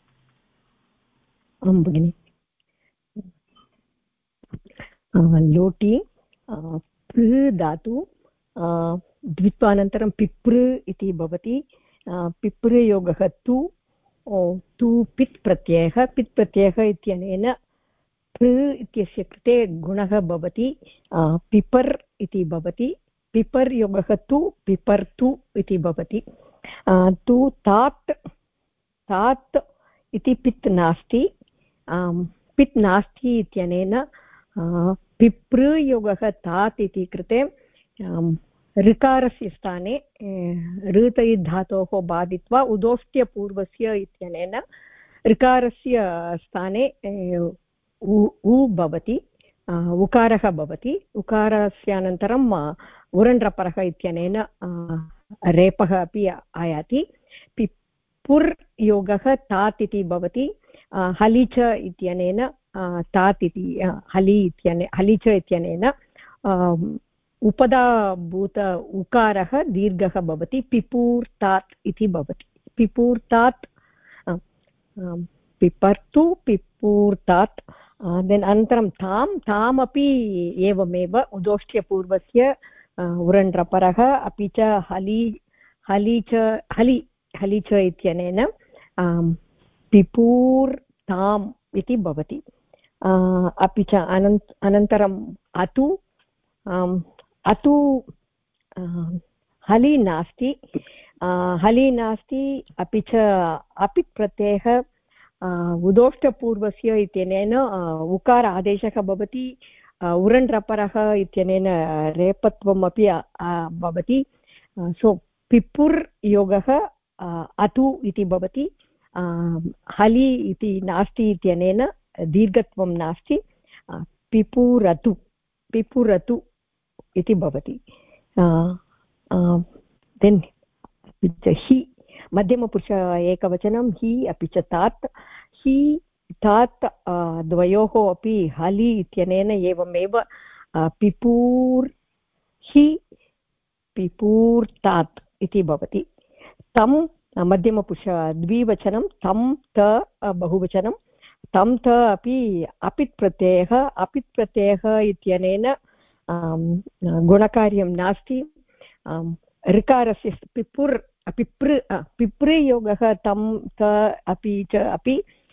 आं भगिनि। लोटि पृ धातु द्वित्वानन्तरं पिपृ इति भवति। पिपृयोगः तु पित् प्रत्ययः। पित् प्रत्ययः इत्यनेन पृ इत्यस्य कृते गुणः भवति पिपर् इति भवति। पिपर् योगः तु पिपर्तु इति भवति। तु तात् इति पित् नास्ति। पित् नास्ति इत्यनेन पिपृयोगः तात् इति कृते ऋकारस्य स्थाने ऋतै धातोः बाधित्वा उदोष्ट्यपूर्वस्य इत्यनेन ऋकारस्य स्थाने उ भवति, उकारः भवति। उकारस्य अनन्तरं उरन् रपरः इत्यनेन रेपः अपि आयाति। पिपुर् योगः तात् इति भवति। हलिच इत्यनेन तात् इति हलिच इत्यनेन उपधाभूत उकारः दीर्घः भवति, पिपूर्तात् इति भवति। पिपूर्तात्, पिपर्तु पिपूर्तात्। देन् अनन्तरं तामपि एवमेव उदोष्ट्यपूर्वस्य उरन् रपरः, अपि च हलिच इत्यनेन पिपूर्ताम् इति भवति। अपि च अनन्तरम् अतु हलि नास्ति, अपि च अपित् प्रत्ययः उदोष्टपूर्वस्य इत्यनेन उकार आदेशः भवति। उरन् रपरः इत्यनेन रेपत्वम् अपि भवति। सो पिपुर् योगः अतु इति भवति। हलि इति नास्ति इत्यनेन दीर्घत्वं नास्ति, पिपुरतु पिपुरतु इति भवति देन् हि मध्यमपुरुष एकवचनं हि अपि च तात् हि तात् द्वयोः अपि हलि इत्यनेन एवमेव पिपूर् हि पिपूर्तात् इति भवति तं मध्यमपुरुष द्विवचनं तं त बहुवचनं तं त अपि अपित् प्रत्ययः इत्यनेन गुणकार्यं नास्ति ऋकारस्य पिपृयोगः तं त अपि च अपि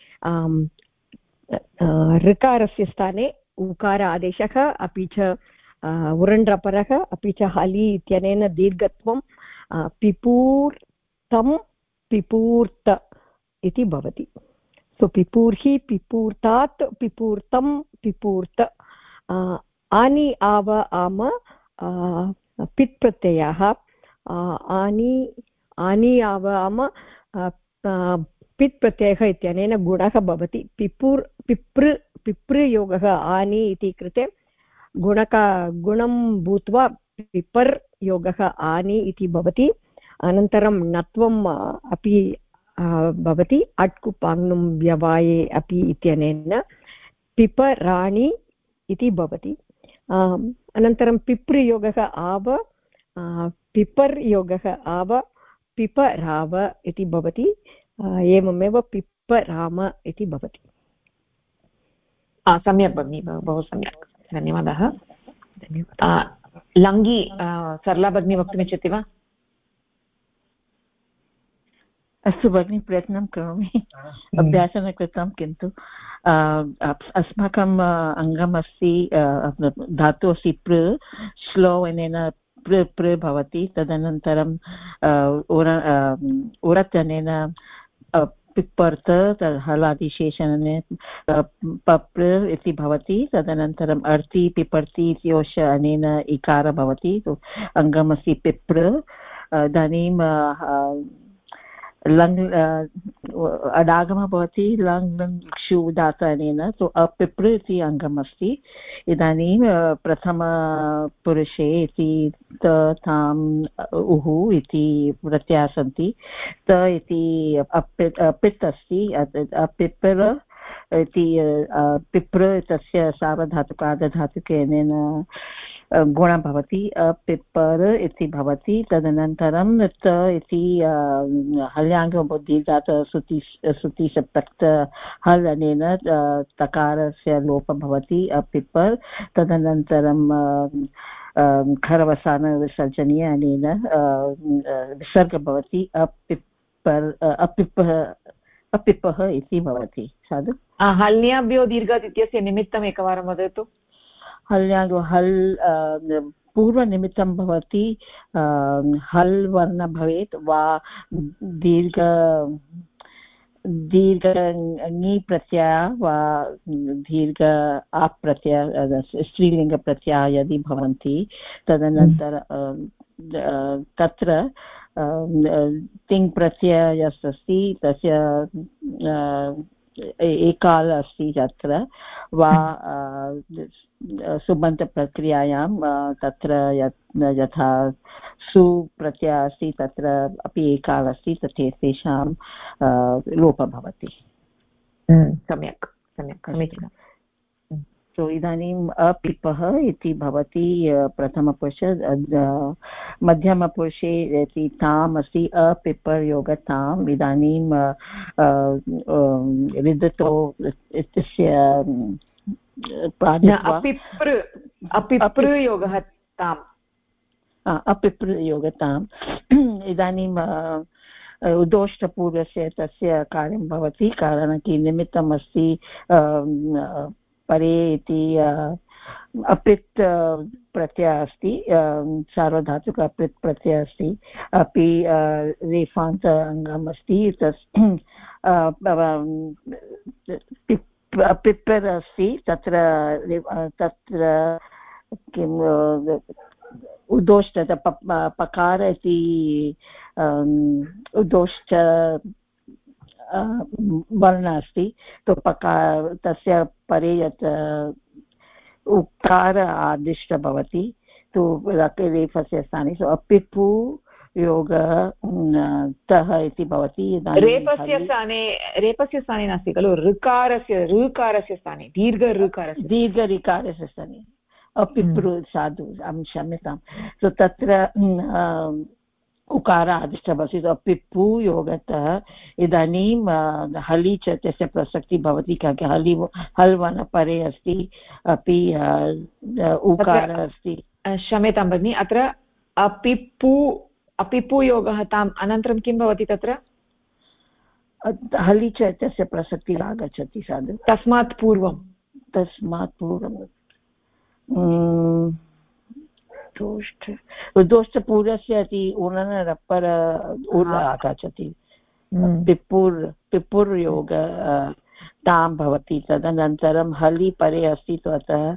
ऋकारस्य स्थाने उकार आदेशः अपि च उरण्ड्रपरः अपि च हलि इत्यनेन दीर्घत्वं पिपूर्तं पिपूर्त इति भवति सो पिपूर्हि पिपूर्तात् पिपूर्तं पिपूर्त आनि आव आम पित् प्रत्ययः आनि आव आम पित् प्रत्ययः इत्यनेन गुणः भवति पिपृयोगः आनि इति कृते गुणं भूत्वा पिपर् योगः आनि इति भवति अनन्तरं नत्वम् अपि भवति अट्कु पाङ्नुं व्यवाये अपि इत्यनेन पिपराणि इति भवति अनन्तरं पिपृयोगः आव पिपर् योगः आव पिपराव इति भवति एवमेव पिपराम इति भवति सम्यक् भगिनि बहु सम्यक् धन्यवादः लङ्घि सरला भगिनी वक्तुमिच्छति वा अस्तु भगिनि प्रयत्नं करोमि अभ्यासः कृतं किन्तु अस्माकम् अङ्गमस्ति धातु अस्ति पृ श्लो अनेन पृ भवति तदनन्तरं उरत् अनेन पिपर्त हलादिशेषणे पप्र इति भवति तदनन्तरम् अर्ति पिपर्ति इत्योश अनेन इकार भवति अङ्गमस्ति पिप्र इदानीं लङ् अडागमः भवति लङ् लङ् क्षु दातनेन सो अपिप्र इति अङ्गमस्ति इदानीं प्रथमपुरुषे इति त ताम् उः इति प्रत्ययाः सन्ति त इति अपित् अस्ति अपिप्र इति पिप्र तस्य सार्वधातुकार्धधातुकेन गुणः भवति अपिप्पर इति भवति तदनन्तरं त इति हल्याङ्गबुद्धिदात सुति सप्तक्त हल् अनेन तकारस्य लोपः भवति अपिप्पर् तदनन्तरं खरवसानविसर्जनीय अनेन विसर्गः भवति अपिप्पः इति भवति साधु हल्याभ्यो दीर्घात् इत्यस्य निमित्तम् एकवारं वदतु हल्याङ्गो हल् पूर्वनिमित्तं भवति हल् वर्ण भवेत् वा दीर्घ ङि प्रत्यय वा दीर्घ आप् प्रत्यय स्त्रीलिङ्गप्रत्ययः यदि भवन्ति तदनन्तर तत्र तिङ् प्रत्ययः अस्ति तस्य एकाल अस्ति तत्र वा सुबन्तप्रक्रियायां तत्र यथा सुप्रत्ययः अस्ति तत्र अपि एकाल अस्ति तेषां लोपः भवति सम्यक् सम्यक् समीचीनं सो इदानीम् अपिपः इति भवति प्रथमपुरुष मध्यमपुरुषे इति ताम् अस्ति अपिपर् योगताम् इदानीं विदतो इत्यस्य अपिपृ योगः ताम् अपिपृ योगताम् इदानीं उदोष्टपूर्वस्य तस्य कार्यं भवति कारणं कि निमित्तम् अस्ति परे इति अपित् प्रत्ययः अस्ति सार्वधातुक अपित् प्रत्ययः अस्ति अपि रेफान्त अङ्गम् अस्ति पिप्पर् अस्ति तत्र किम् उदोष्ट पकार इति उदोष्ट वर्ण अस्ति तो पकार तस्य परे यत् उकार आदिष्ट भवति तु रेफस्य स्थाने सो अपिपु योग तः इति भवति रेपस्य स्थाने नास्ति खलु ऋकारस्य स्थाने दीर्घ ऋकारस्य स्थाने अपिपृ साधु अहं क्षम्यतां सो तत्र उकार आदिष्ट भवति अपिपु योगतः इदानीं हलि च तस्य प्रसक्तिः भवति हल् वनपरे अस्ति अपि उकार अस्ति क्षम्यतां भगिनि अत्र अपिपु योगः ताम् अनन्तरं किं भवति तत्र हलि च तस्य प्रसक्तिः आगच्छति साधु तस्मात् पूर्वं दोष्टपूर्वस्य इति उणनरपर आगच्छति पिपुर् योग तां भवति तदनन्तरं हलि परे अस्ति तु अतः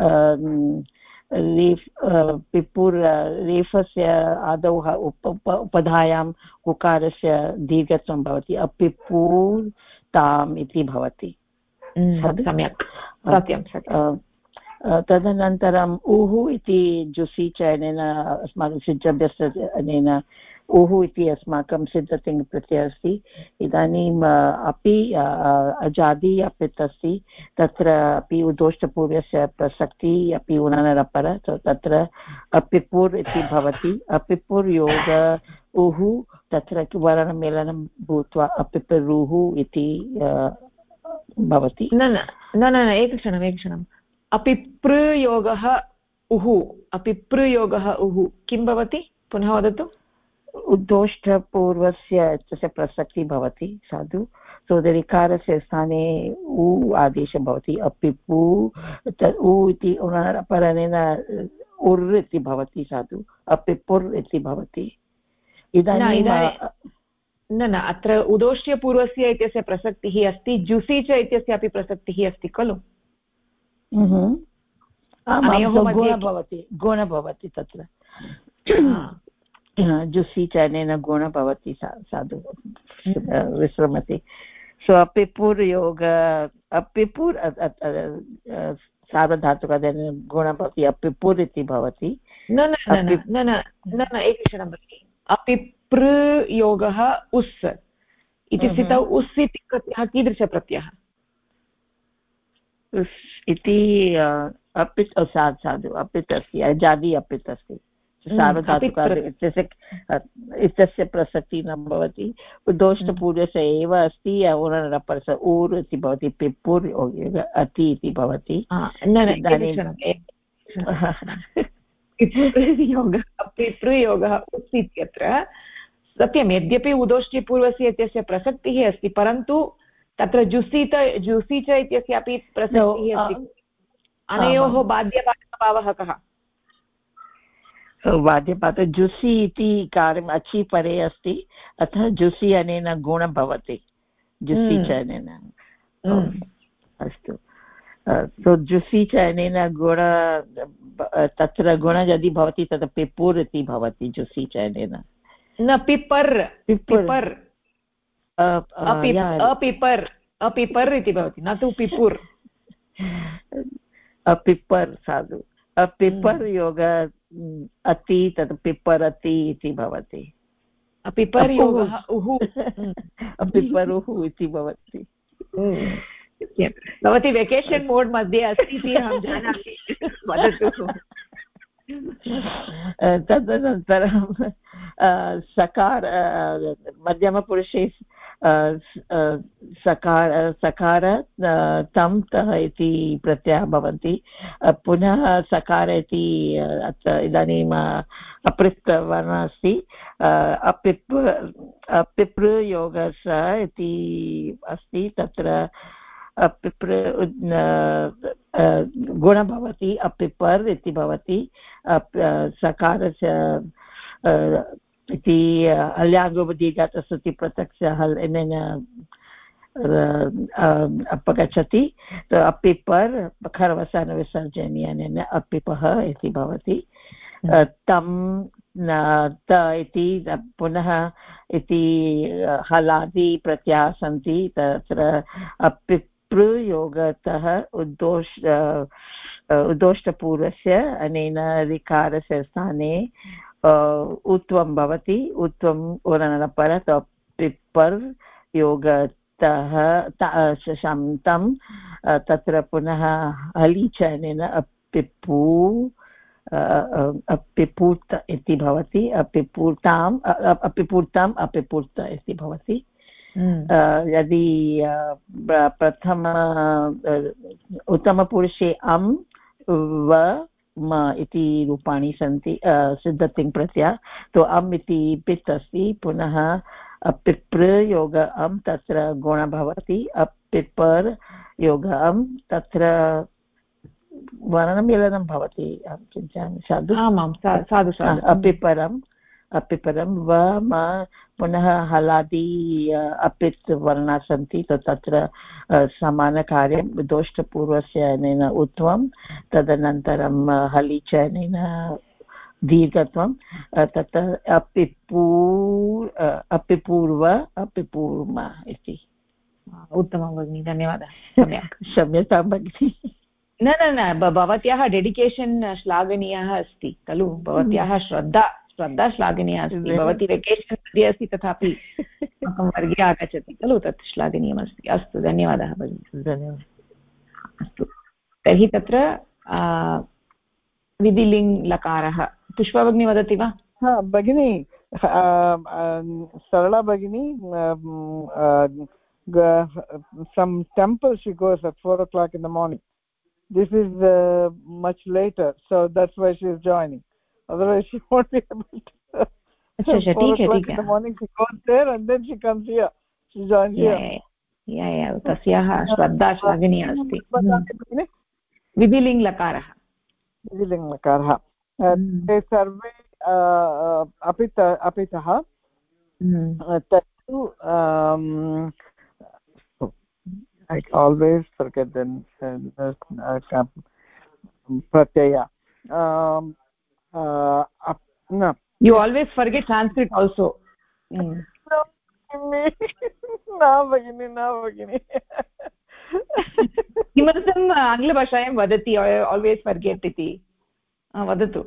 पिपुर् रेफस्य आदौ उपधायाम् उकारस्य दीर्घत्वं भवति अपिपुर् ताम् इति भवति सम्यक् सत्यं तदनन्तरम् उः इति जुसि चयनेन अस्माकं सिद्धभ्यस्तेन उः इति अस्माकं सिद्धतिङ् प्रत्ययः अस्ति इदानीम् अपि अजादि अपित् अस्ति तत्र अपि उदोष्टपूर्वस्य प्रसक्तिः अपि उणनरपर तत्र अपिपुर् इति भवति अपिपुर् योग उः तत्र वर्णमेलनं भूत्वा अपिपुरुः इति भवति न एकक्षणम् अपिपृयोगः उः किं भवति पुनः वदतु उद्दोष्टपूर्वस्य तस्य प्रसक्तिः भवति साधु सोदरिकारस्य स्थाने उ आदेशः भवति अपिपु उ इति परनेन उर् इति भवति साधु अपिपुर् इति भवति इदानीं न अत्र उदोष्टपूर्वस्य इत्यस्य प्रसक्तिः अस्ति जुसि च इत्यस्यापि प्रसक्तिः अस्ति खलु गुण भवति तत्र जुसि चयनेन गुण भवति साधु विस्मरति सो अपिपुर् योग अपिपुर् सार्वधातुकं गुण भवति अपिपुर् इति भवति न एकक्षणं भगिनि अपिपृयोगः उस् इति स्थितौ उस् इति प्रत्ययः कीदृशप्रत्ययः इति अपित् साधु अपित् अस्ति अजादि अपित् अस्ति इत्यस्य प्रसक्तिः न भवति दोष्टपूर्वस्य एव अस्ति उणनरपरस्य ऊर् इति भवति पिपुर् अति इति भवति पितृयोगः उस् इत्यत्र सत्यं यद्यपि उदोष्टपूर्वस्य इत्यस्य प्रसक्तिः अस्ति परन्तु तत्र जुसि च इत्यस्यापि प्रसक्तिः अस्ति अनयोः बाध्यपाठभावः कः बाध्यपाठ जुसि इति कार्यम् अचि परे अस्ति अतः जुसि अनेन गुण भवति जुसि च अनेन अस्तु सो जुसि च अनेन गुण तत्र गुण यदि भवति तत् पिपुर् इति भवति जुसि च अनेन न पिपर् अपिपर् इति भवति न तु पिपुर् अपिपर् साधु अपिपर् योग अति तत् पिपरति इति भवति अपिपर् योगः उः अपिपरुः इति भवति भवती वेकेशन् मोड् मध्ये अस्ति इति अहं जानामि वदतु तदनन्तरं सकार मध्यमपुरुषे सकार तं तः इति प्रत्ययः भवन्ति पुनः सकार इति इदानीम् अपृक् वर्णः अस्ति अपिपृ योगः इति अस्ति तत्र गुण भवति अपिपर् इति भवति सकारस्य इति अल्याङ्गोपदीर्घातसति प्रत्यक्ष हल् अपगच्छति अपिपर् खरवसानविसर्जनीय अनेन अपिपः इति भवति तं त इति पुनः इति हलादि प्रत्ययाः सन्ति तत्र अपिपृयोगतः उदोष्टपूर्वस्य अनेन ऋकारस्य स्थाने उत्वं भवति उत्वम् उरणपर पिप्पर् योगतः शन्तं तत्र पुनः हलि च अनेन अपिपू अपिपूर्त इति भवति अपिपूर्ताम् अपिपूर्त इति भवति यदि प्रथम उत्तमपुरुषे अं व म इति रूपाणि सन्ति सिद्धतिङ् प्रत्यय तो अम् इति पित् अस्ति पुनः पिप्र योग अं तत्र गुण भवति अपिपर् योग अं तत्र वर्णमेलनं भवति अहं चिन्तयामि साधु आमां साधु अपिपरं व म पुनः हलादि अपित् वर्णाः सन्ति तत्र समानकार्यं दोष्टपूर्वस्य अनेन उत्वं तदनन्तरं हलि च अनेन दीर्घत्वं तत्र अपिपूर्व अपिपूर्म इति उत्तमं भगिनि धन्यवादः क्षम्यतां भगिनि न न न भवत्याः डेडिकेशन् श्लाघनीयः अस्ति खलु भवत्याः श्रद्धा श्लाघनीया अस्ति भवती वेकेशन् मध्ये अस्ति तथापि अस्माकं वर्गे आगच्छति खलु तत् श्लाघनीयमस्ति अस्तु धन्यवादः भगिनि धन्यवादः अस्तु तर्हि तत्र विधिलिङ्ग् लकारः पुष्पा भगिनी वदति वा भगिनी सरला भगिनी some temple she goes at 4 o'clock in the morning. This is much later, so that's why she is joining. Otherwise she won't be able to. 4 o'clock in the morning she goes there and then she comes here. She joins here. तस्याः श्रद्धा श्लाघनीया अस्ति विधिलिङ्ग् लकारः ते सर्वे अपितः तत्तु I always forget the pratyaya. No. You always forget Sanskrit also. No, भगिनी. किमर्थम् आङ्ग्लभाषायां वदति always forget इति वदतु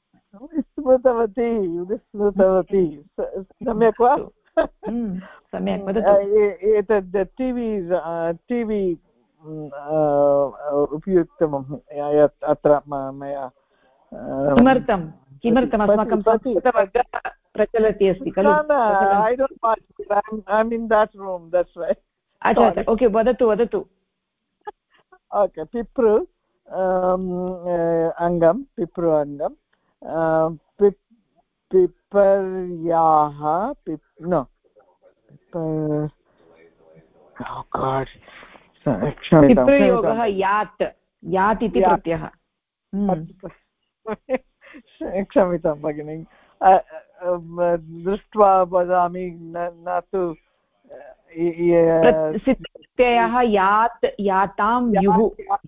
विस्मृतवती सम्यक् वा सम्यक् वदतु एतद् टीवी उपयुक्तम् अत्र मया किमर्थम् अस्माकं संस्कृतवर्गः प्रचलति अस्ति खलु I don't watch it. I'm in that room, that's why. अच्छा ओके वदतु ओके पितृ अङ्गं पिपर्याः पितृयोगः यात् इति प्रत्ययः क्षम्यतां भगिनि दृष्ट्वा वदामि न तु प्रत्ययः यातां युः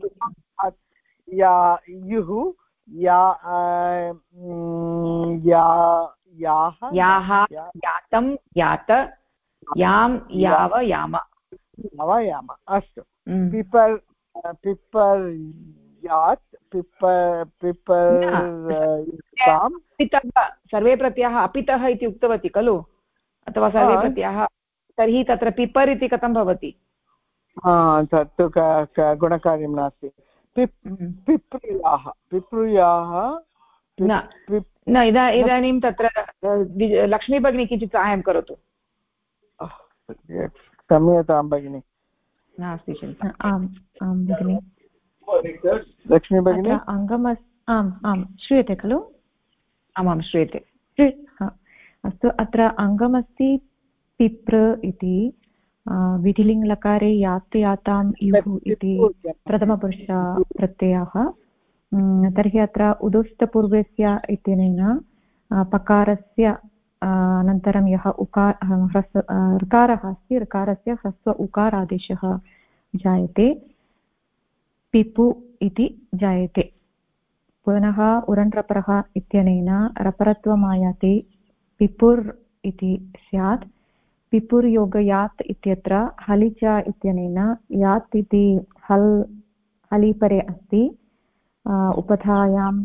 याः यातं यात यां याव याम अस्तु पिपर् यात् सर्वे प्रत्ययाः अपितः इति उक्तवती खलु अथवा सर्वे प्रत्ययाः तर्हि तत्र पिपर् इति कथं भवति तत्तु गुणकार्यं नास्ति पिप्रुयाः न इदानीं तत्र लक्ष्मी भगिनी किञ्चित् साहाय्यं करोतु क्षम्यतां भगिनि नास्ति चिन्ता आम् भगिनि लक्ष्मी भगिनी आम् श्रूयते खलु आमां श्रूयते अस्तु अत्र अङ्गमस्ति पिप्र इति विधिलिङ्गलकारे यात् यातां युः इति प्रथमपुरुष प्रत्ययः तर्हि अत्र उदुष्टपूर्वस्य इत्यनेन पकारस्य अनन्तरं यः ऋकारः अस्ति ऋकारस्य ह्रस्व उकारादेशः जायते पिपु इति जायते पुनः उरण्रपरः इत्यनेन रपरत्वमायाति पिपुर् इति स्यात् पिपुर्योगयात् इत्यत्र हलिच इत्यनेन यात् इति हलिपरे अस्ति उपधायाम्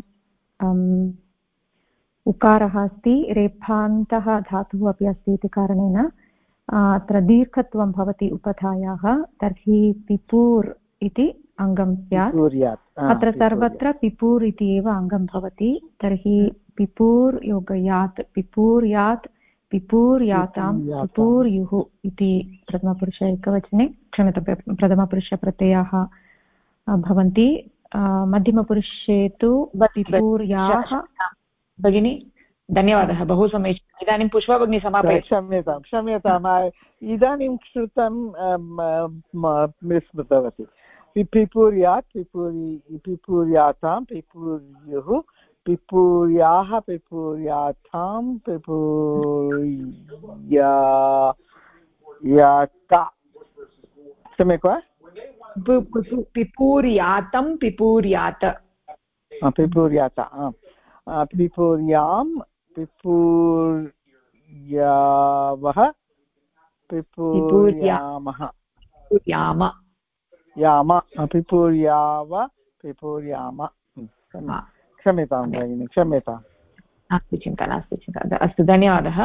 उकारः अस्ति, रेफान्तः धातुः अपि अस्ति इति कारणेन अत्र दीर्घत्वं भवति उपधायाः, तर्हि पिपूर् इति अङ्गं स्यात्। अत्र सर्वत्र पिपूर् इति एव अङ्गं भवति, तर्हि पिपूर् योगयात्, पिपूर्यात्, पिपूर्यातां, पिपूर्युः इति प्रथमपुरुष एकवचने, क्षम्यतां, प्रथमपुरुषप्रत्ययाः भवन्ति। मध्यमपुरुषे तु पिपूर्याः। भगिनी धन्यवादः, बहु समीचीनम्। इदानीं पुष्पा भगिनी समापयतु। क्षम्यताम् इदानीं श्रुतं विस्मृतवती। पिपूर्यात्, पिपूर्यातां, पिपूर्युः, पिपूर्याः, पिपूर्याथां, पिपूर्याता। सम्यक् वा? पिपूर्यातं, पिपूर्यात, पिपूर्याता, पिपूर्यां, पिपूर्यावः, पिपूर्यामः, याम, पिपूर्याव, पिपूर्याम। क्षम्यतां भगिनि, क्षम्यताम्। नास्ति चिन्ता, नास्ति चिन्ता। अस्तु, धन्यवादः।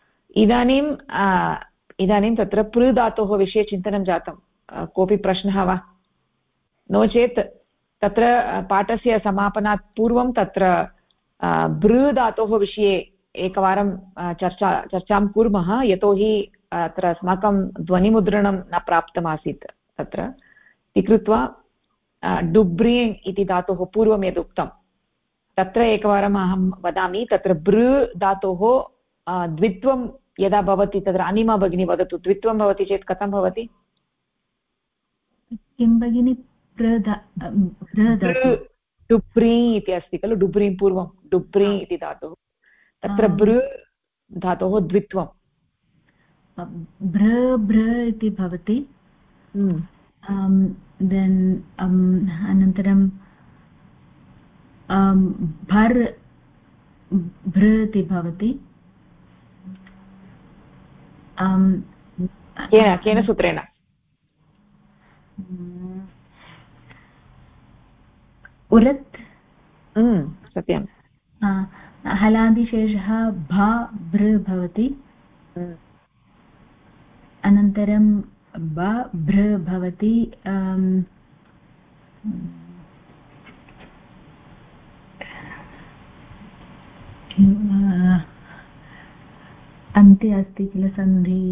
इदानीं तत्र पृ धातोः विषये चिन्तनं जातं। कोऽपि प्रश्नः वा? नो चेत् तत्र पाठस्य समापनात् पूर्वं तत्र बृ धातोः विषये एकवारं चर्चां कुर्मः, यतोहि अत्र अस्माकं ध्वनिमुद्रणं न प्राप्तमासीत्। तत्र इति कृत्वा डुब्री इति धातोः पूर्वं यदुक्तं तत्र एकवारम् अहं वदामि। तत्र बृ धातोः द्वित्वं यदा भवति, तत्र अनिमा भगिनी वदतु, द्वित्वं भवति चेत् कथं भवति? किं भगिनि? डुब्री इति अस्ति खलु, डुब्रीं पूर्वं डुब्री इति धातुः, तत्र बृ धातोः द्वित्वं भ्र भ्र इति भवति। देन् अनन्तरं भर् भ्र इति भवति। केन सूत्रेण? उरत्। सत्यं। हलादिशेषः भा भृ भवति, अनन्तरं ब भृ भवति। अन्ते अस्ति किल सन्धि,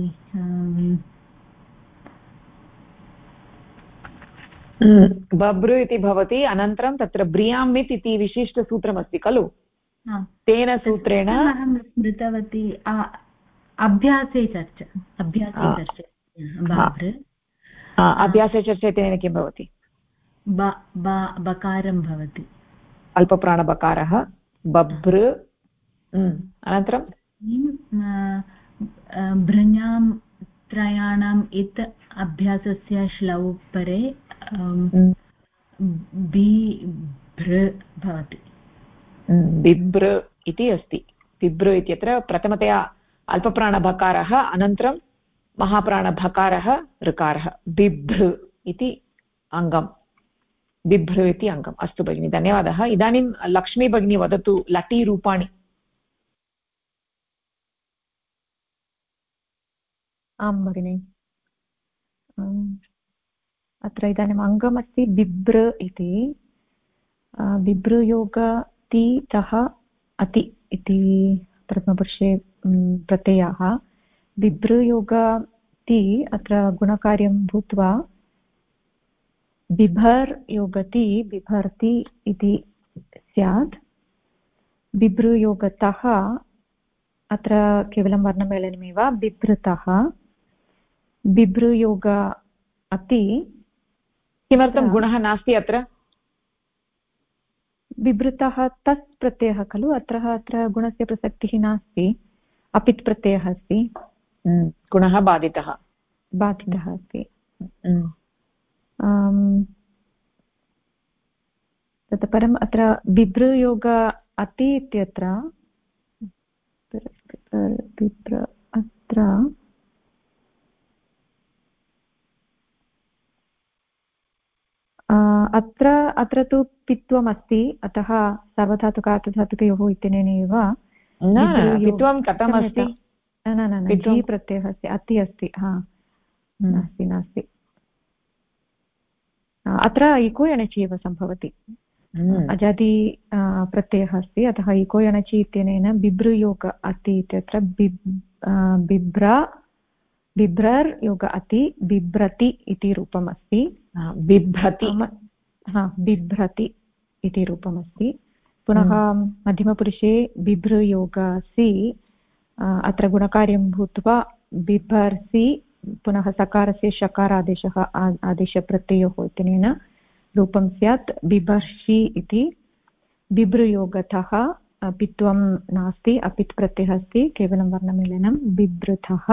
बभ्रु इति भवति। अनन्तरं तत्र ब्रियामित् इति विशिष्टसूत्रमस्ति खलु, तेन सूत्रेण अहं स्मृतवती। अभ्यासे चर्चा, अभ्यासे चर्चा इत्यनेन किं भवति? बकारं भवति, अल्पप्राणबकारः बभ्र। अनन्तरं भृण्यां त्रयाणाम् इत अभ्यासस्य श्लौ परे बिभ्र भवति। बिभ्र इति अस्ति। बिभ्र इत्यत्र प्रथमतया अल्पप्राणभकारः, अनन्तरं महाप्राणभकारः ऋकारः, बिभ्र इति अङ्गं, बिभ्र इति अङ्गम्। अस्तु भगिनि, धन्यवादः। इदानीं लक्ष्मी भगिनी वदतु लटी रूपाणि। आं भगिनि, अत्र इदानीम् अङ्गमस्ति बिभ्र इति। बिभ्रयोग ति तः अति इति प्रथमपुरुषे प्रत्ययाः। बिभ्रयोग ति अत्र गुणकार्यं भूत्वा बिभर् योगति बिभर्ति इति स्यात्। बिभ्रयोगतः अत्र केवलं वर्णमेलनमेव, बिभ्रतः। बिभ्रयोग अति, किमर्थं गुणः नास्ति अत्र? बिभृतः तस् प्रत्ययः खलु, अत्र गुणस्य प्रसक्तिः नास्ति, अपित् प्रत्ययः अस्ति। गुणः बाधितः अस्ति। ततः परम् अत्र बिभ्रयोग अति इत्यत्र अत्र अत्र तु पित्वम् अस्ति, अतः सार्वधातुकार्धधातुकयोः इत्यनेन एव पित्वं कथम् अस्ति? न जी प्रत्ययः अस्ति, अति अस्ति। हा नास्ति नास्ति, अत्र इको यणचि एव सम्भवति। अजादि प्रत्ययः अस्ति, अतः इको यणचि इत्यनेन बिभ्रुयोग अति इत्यत्र बिभ्रर् योग अति बिभ्रति इति रूपम् अस्ति। बिभ्रति इति रूपम् अस्ति। पुनः मध्यमपुरुषे बिभ्रुयोगसि, अत्र गुणकार्यं भूत्वा बिभर्सि, पुनः सकारस्य शकारादेशः आदेशप्रत्ययोः इत्यनेन रूपं स्यात् बिभर्षि इति। बिभ्रुयोगतः पित्वं नास्ति, अपित् प्रत्ययः अस्ति, केवलं वर्णमेलनं बिभृतः।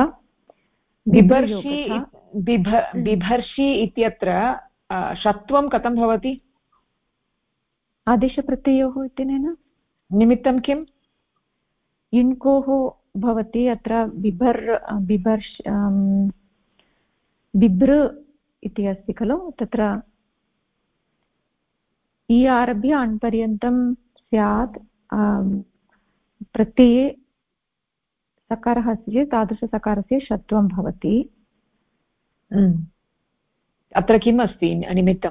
बिभर्षि इत्यत्र षत्वं कथं भवति? आदेशप्रत्ययोः इत्यनेन। निमित्तं किम्? इण्कोः भवति अत्र। बिभ्र इति अस्ति खलु, तत्र इ आरभ्य अण् पर्यन्तं स्यात्। प्रत्यये सकारः अस्ति चेत् तादृशसकारस्य षत्वं भवति। अत्र किम् अस्ति निमित्तं?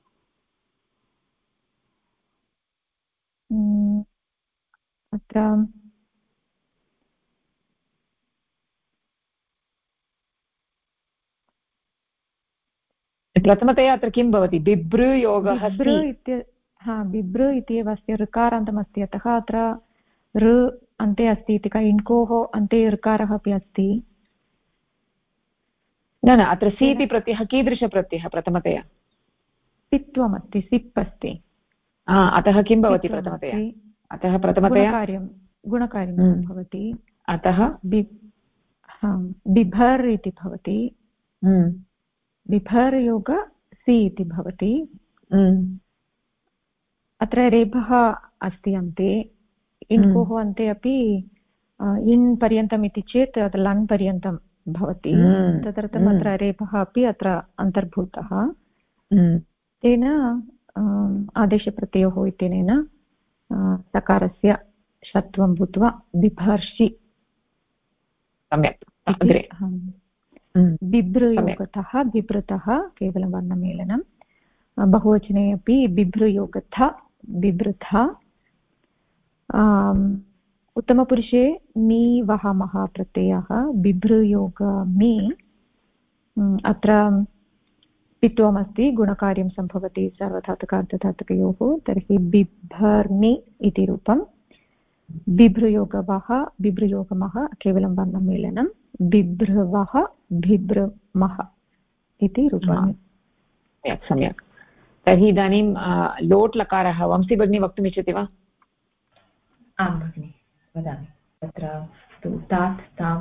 अत्र प्रथमतया अत्र किं भवति? बिभ्रुयोगः। बिभ्रु इति एव अस्ति, ऋकारान्तमस्ति, अतः अत्र ऋ अन्ते अस्ति इति इण्कोः अन्ते ऋकारः अपि अस्ति। न अत्र सि इति प्रत्ययः कीदृशप्रत्ययः? प्रथमतया पित्वमस्ति, सिप् अस्ति, अतः किं भवति प्रथमतया? अतः प्रथमतया गुणकार्यं भवति, अतः बिभर् इति भवति। बिभर् योग सि इति भवति। अत्र रेफः अस्ति अन्ते, इण्कोः अन्ते अपि इन् पर्यन्तम् इति चेत् अत्र लन् पर्यन्तं भवति, तदर्थम् अत्र रेफः अपि अत्र अन्तर्भूतः। तेन आदेशप्रत्ययोः इत्यनेन सकारस्य षत्वं भूत्वा बिभर्षि। सम्यक्। बिभ्रुयोगतः बिभृतः केवलं वर्णमेलनं। बहुवचने अपि बिभ्रुयोगथ बिभृथ। उत्तमपुरुषे मी वहामः प्रत्ययः बिभ्रुयोग मी। अत्र पित्वमस्ति, गुणकार्यं सम्भवति सार्वधातुकार्धधातुकयोः, तर्हि बिभर्मि इति रूपं। बिभ्रुयोगवः बिभ्रुयोगमः केवलं वर्णमेलनं। बिभ्रुवः बिभ्रुमः इति रूपाणि। सम्यक्। तर्हि इदानीं लोट् लकारः वंशी भगिनी वक्तुमिच्छति वा? आं भगिनि वदामि। तत्र तु तात् ताम्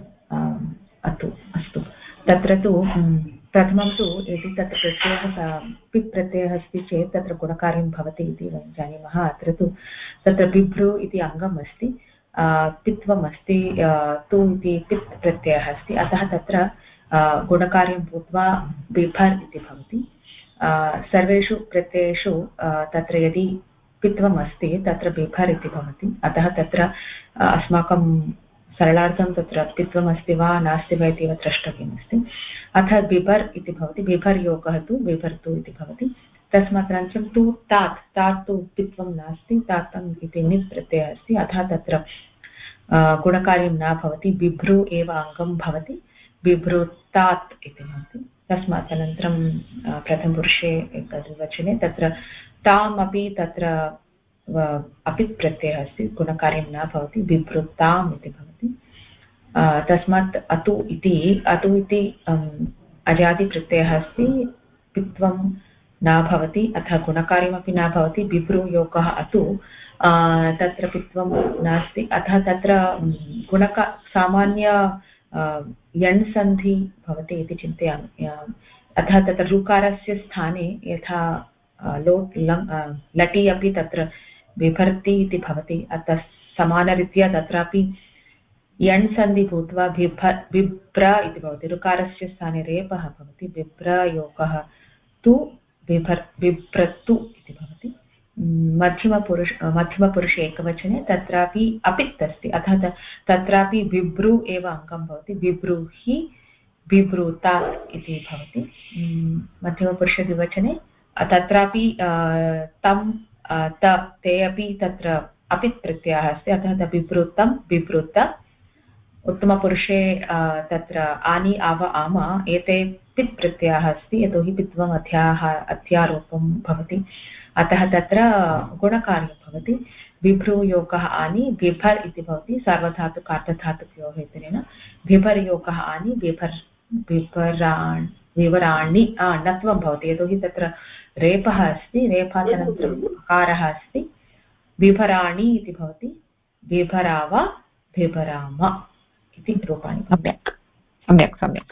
अतु अस्तु। तत्र तु प्रथमं तु यदि तत्र प्रत्ययः पित् प्रत्ययः अस्ति चेत् तत्र गुणकार्यं भवति इति वयं जानीमः। अत्र तु तत्र बिभ्रु इति अङ्गम् अस्ति, पित्वम् अस्ति, तु इति पित् प्रत्ययः अस्ति, अतः तत्र गुणकार्यं भूत्वा बिभर् इति भवति। सर्वेषु प्रत्ययेषु तत्र यदि पित्वम् अस्ति तत्र बिभर् इति भवति, अतः तत्र अस्माकं सरलार्थं तत्र पित्वम् अस्ति वा नास्ति वा इति द्रष्टव्यमस्ति। अतः बिभर् इति भवति। बिभर् योगः तु बिभर्तु इति भवति। तस्मात् अनन्तरं तु तात् तु पित्वं नास्ति, तातम् इति नित् प्रत्ययः अस्ति, अतः तत्र गुणकार्यं न भवति, बिभ्रु एव अङ्गं भवति, बिभ्रुतात् इति भवति। तस्मात् अनन्तरं प्रथमपुरुषे द्विवचने तत्र ताम् अपि तत्र अपित् प्रत्ययः अस्ति, गुणकार्यं न भवति, बिभ्रुताम् इति भवति। तस्मात् अतु इति अजादिप्रत्ययः अस्ति, पित्वं न भवति, अतः गुणकार्यमपि न भवति। बिभ्रुयोगः अतु, तत्र पित्वं नास्ति, अतः तत्र सामान्य यण् सन्धि भवति इति चिन्तयामि। अतः तत्र ऋकारस्य स्थाने यथा लोट् लटि अपि तत्र बिभर्ति इति भवति, अतः समानरीत्या तत्रापि यण् सन्धि भूत्वा बिभ्र इति भवति। ऋकारस्य स्थाने रेपः भवति। बिभ्रयोगः तु बिभ्रतु इति भवति। मध्यमपुरुषे एकवचने तत्रापि अपित् अस्ति, अतः तत्रापि बिभ्रू एव अङ्गं भवति। बिभ्रूहि बिभ्रूता इति भवति। मध्यमपुरुषद्विवचने तत्रापि तं ते अपि तत्र अपित् प्रत्ययः अस्ति, अतः बिभ्रूतं बिभ्रूत। उत्तमपुरुषे तत्र आनि आव आम एते पित् प्रत्ययः अस्ति, यतोहि पित्वम् अध्यारोपं भवति, अतः तत्र गुणकार्यं भवति। बिभ्रूयोगः आनि बिभर् इति भवति, सार्वधातुकार्धधातुकयोः इत्यनेन बिभर्योगः आनि विवराणि णत्वं भवति, यतोहि तत्र रेपः अस्ति, रेफादनन्तरम् अकारः अस्ति। बिभराणि इति भवति, बिभराव बिभराम इति रूपाणि। सम्यक् सम्यक् सम्यक्।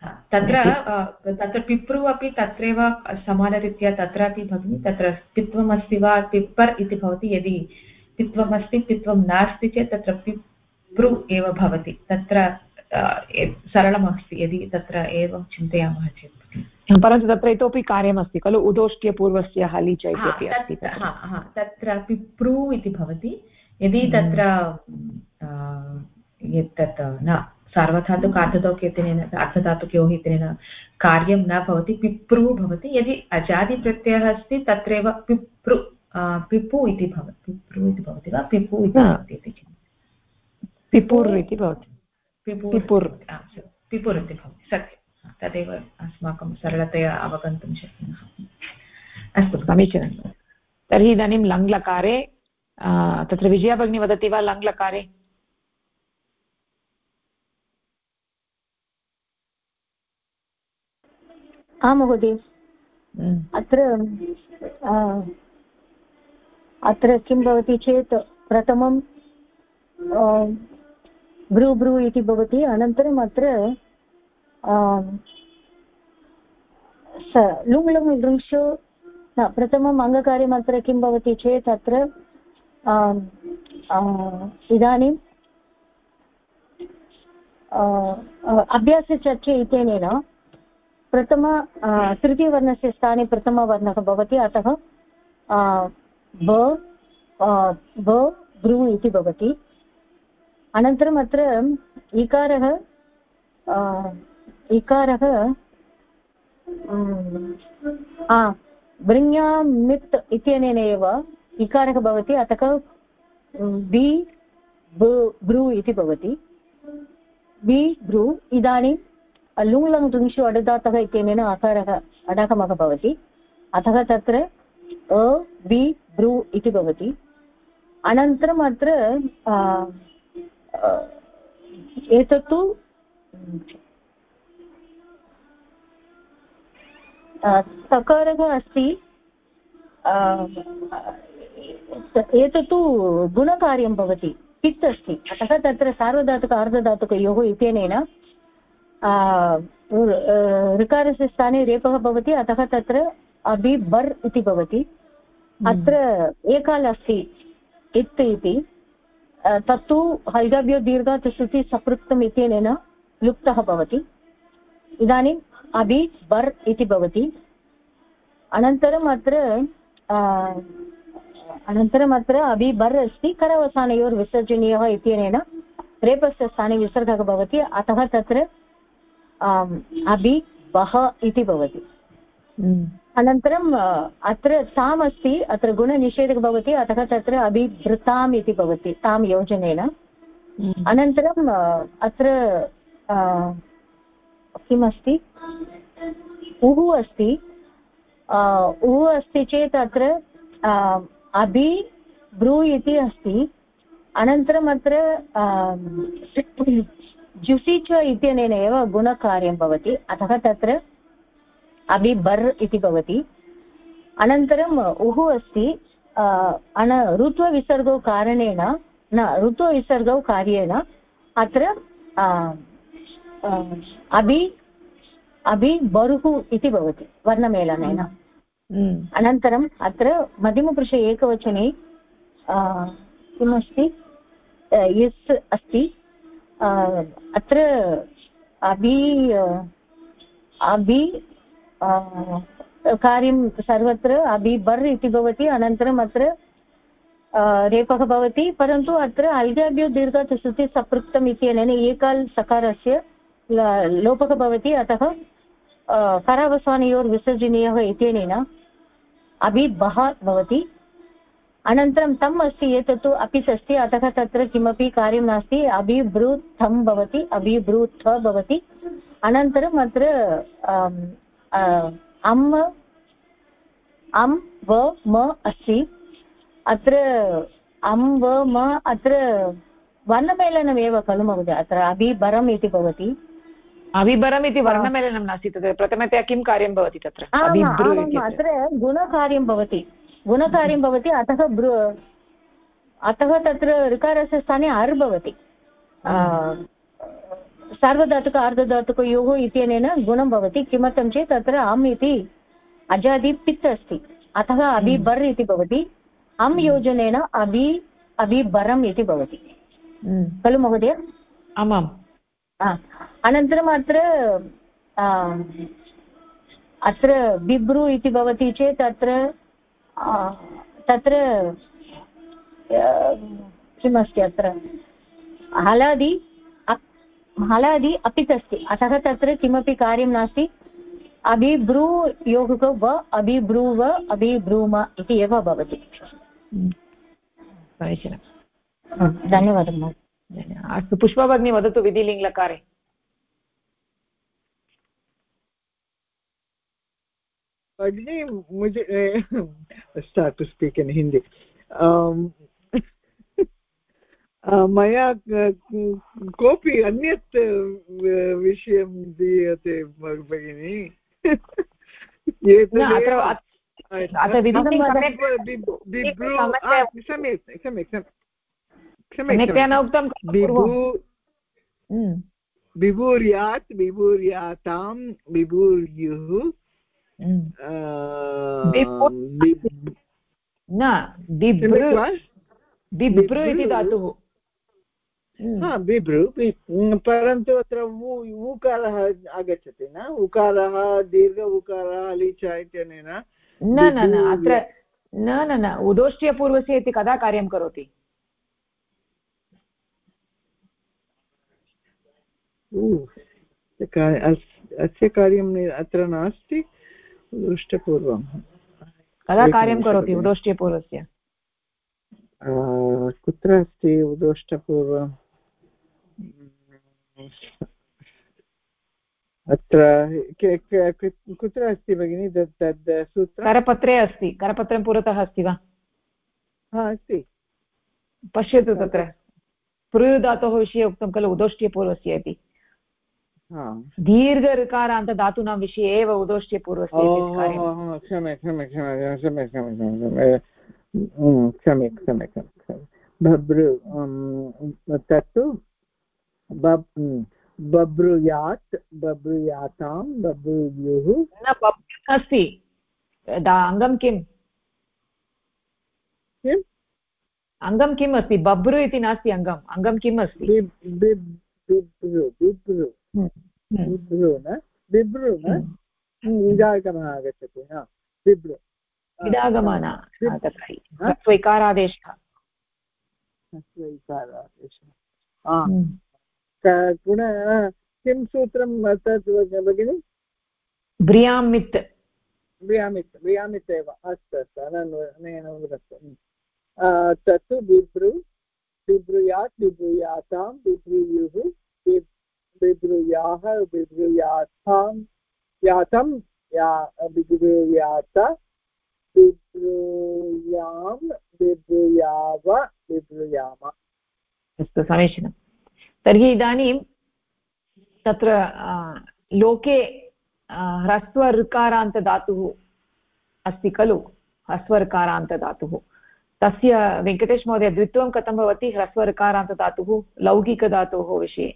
तत्र पिप्रु अपि तत्रैव समानरीत्या तत्रापि भगिनि तत्र पित्वम् अस्ति वा पिप्पर् इति भवति। यदि पित्वम् अस्ति पित्वं नास्ति चेत् तत्र पिप्रु एव भवति। तत्र सरलमस्ति यदि तत्र एवं चिन्तयामः चेत्। परन्तु तत्र इतोपि कार्यमस्ति खलु, उदोष्ट्यपूर्वस्य हलि च इत्यपि अस्ति। तत्र पिप्रु इति भवति। यदि तत्र एतत् न सार्वधातुकार्धधातुकयोः इत्यनेन कार्यं न भवति, पिप्रु भवति। यदि अजादिप्रत्ययः अस्ति तत्रैव पिप्रु पिपु इति भवति। पिप्रु इति भवति वा पिपु इति भवति? पिपुर् इति भवति। पिपुर् पिपुर् इति भवति, सत्यं। तदेव अस्माकं सरलतया अवगन्तुं शक्नुमः। अस्तु, समीचीनं। तर्हि इदानीं लङ्लकारे तत्र विजया भगिनी वदति वा लङ्लकारे? आं महोदय। अत्र किं भवति चेत् प्रथमं ब्रू ब्रू इति भवति, अनन्तरम् अत्र लुङ् लुङ् लृंशो प्रथमम् अङ्गकार्यम् अत्र किं भवति चेत् अत्र इदानीं अभ्यासचर्चे इत्यनेन प्रथम तृतीयवर्णस्य स्थाने प्रथमवर्णः भवति, अतः ब ब्रू इति भवति। अनन्तरम् अत्र इकारः वृङ्यां मित् इत्यनेन एव इकारः भवति, अतः बि ब्रू इति भवति। बि ब्रू। इदानीं लुङ् लङ् लृंशु अडुदातः इत्यनेन अकारः अडगमः भवति, अतः तत्र अ बि ब्रू इति भवति। अनन्तरम् अत्र एतत्तु सकारः अस्ति, एतत्तु गुणकार्यं भवति, पित् अस्ति, अतः तत्र सार्वधातुक अर्धधातुकयोः इत्यनेन ऋकारस्य स्थाने रेपः भवति, अतः तत्र अबि बर् इति भवति। अत्र एकाल् अस्ति इत् इति, तत्तु हैदाभ्यो दीर्घात् श्रुति सपृक्तम् इत्यनेन लुप्तः भवति। इदानीम् अबि बर् इति भवति। अनन्तरम् अत्र अबि बर् अस्ति, करवसानयोर्विसर्जनीयः इत्यनेन रेपस्य स्थाने विसर्गः भवति, अतः तत्र अबि बह इति भवति। अनन्तरम् अत्र ताम् अस्ति, अत्र गुणनिषेधः भवति, अतः तत्र अभिभृताम् इति भवति तां योजनेन। अनन्तरम् अत्र किमस्ति, उः अस्ति। उः अस्ति चेत् अत्र अभि ब्रू इति अस्ति। अनन्तरम् अत्र जुसि च इत्यनेन एव गुणकार्यं भवति, अतः तत्र अभि बर् इति भवति। अनन्तरम् उः अस्ति, ऋत्वविसर्गौ कारणेन ऋत्वविसर्गौ कार्येण अत्र अभि बरुः इति भवति वर्णमेलनेन। अनन्तरम् अत्र मध्यमपुरुषे एकवचने किमस्ति, यस् अस्ति। अत्र कार्यं सर्वत्र अभि बर् इति भवति अनन्तरम् अत्र रेपः भवति परन्तु अत्र अल्गाभ्यो दीर्घात् श्रुति सपृक्तम् इत्यनेन एकाल् सकारस्य लोपः भवति अतः करावसानयोर्विसर्जनीयः इत्यनेन अभि बः भवति अनन्तरं तम् अस्ति एतत्तु अपिस् अस्ति अतः तत्र किमपि कार्यं नास्ति अभिब्रूथं भवति अभिब्रूथ भवति अनन्तरम् अत्र अम् व म अस्ति अत्र अम् व म अत्र वर्णमेलनमेव खलु महोदय अत्र अभिबरम् इति भवति अभिबरम् इति वर्णमेलनं नास्ति तत्र प्रथमतया किं कार्यं भवति तत्र अत्र गुणकार्यं भवति अतः तत्र ऋकारस्य स्थाने अर् भवति सार्वधातुक अर्धधातुकयोः इत्यनेन गुणं भवति किमर्थं चेत् तत्र अम् इति अजादि पित् अस्ति अतः अभिबर् इति भवति अम् योजनेन अभिबरम् इति भवति खलु महोदय आमाम् अनन्तरम् अत्र बिब्रु इति भवति चेत् तत्र किमस्ति अत्र हलादि अपित् अस्ति अतः तत्र किमपि कार्यं नास्ति अभिब्रू योगः व अभिब्रूव अभिब्रूम इति एव भवति समीचीनं धन्यवादः अस्तु पुष्पा भगिनी वदतु विधिलिङ्गलकारे भगिनी मुझे start to speak in Hindi मया कोऽपि अन्यत् विषयं दीयते भगिनी बिभूर्यात् बिभूर्यातां बिभूर्युः बिभ्रु इति धातुः बिभ्रु परन्तु अत्र ऊकारः आगच्छति न उकारः दीर्घ उकारः लिच इत्यनेन न अत्र न उदोष्ट्यपूर्वस्य इति कदा कार्यं करोति अस्य कार्यम् अत्र नास्ति उदोष्टपूर्वं कदा कार्यं करोति उदोष्ट्यपूर्वस्य कुत्र अस्ति उदोष्टपूर्वम् अत्र कुत्र अस्ति भगिनि तद् सूत्रं करपत्रे अस्ति करपत्रं पुरतः अस्ति वा अस्ति पश्यतु तत्र पृधातोः विषये उक्तं खलु उदोष्ट्यपूर्वस्य इति दीर्घ ऋकारान्त धातूनां विषये एव उदोष्ट्यपूर्वस्य सम्यक् बभ्रु तत्तु बभ्रूयात् बभ्रूयातां बभ्रूयुः न बभ्रु अस्ति अङ्गं किम् अङ्गं किम् अस्ति बभ्रु इति नास्ति अङ्गं किम् अस्ति बिभ्रु न इडागमः आगच्छति बिभ्रु इडागमन तत्र ह्रस्वैकारादेशः पुनः किं सूत्रं तत् भगिनि ब्रियामित् एव अस्तु अनन्तरं तत्तु बिभ्रु बिभ्रूयात् बिभ्रूयातां बिभ्रूयुः बिभ्रूयाः बिभ्रूयातां यातं बिभ्रूयात बिभ्रूयां बिभ्रूयाव बिभ्रूयाम अस्तु समीचीनं तर्हि इदानीं तत्र लोके ह्रस्वऋकारान्तधातुः अस्ति खलु ह्रस्वऋकारान्तधातुः तस्य वेङ्कटेश महोदय द्वित्वं कथं भवति ह्रस्वऋकारान्तधातुः लौकिकधातोः विषये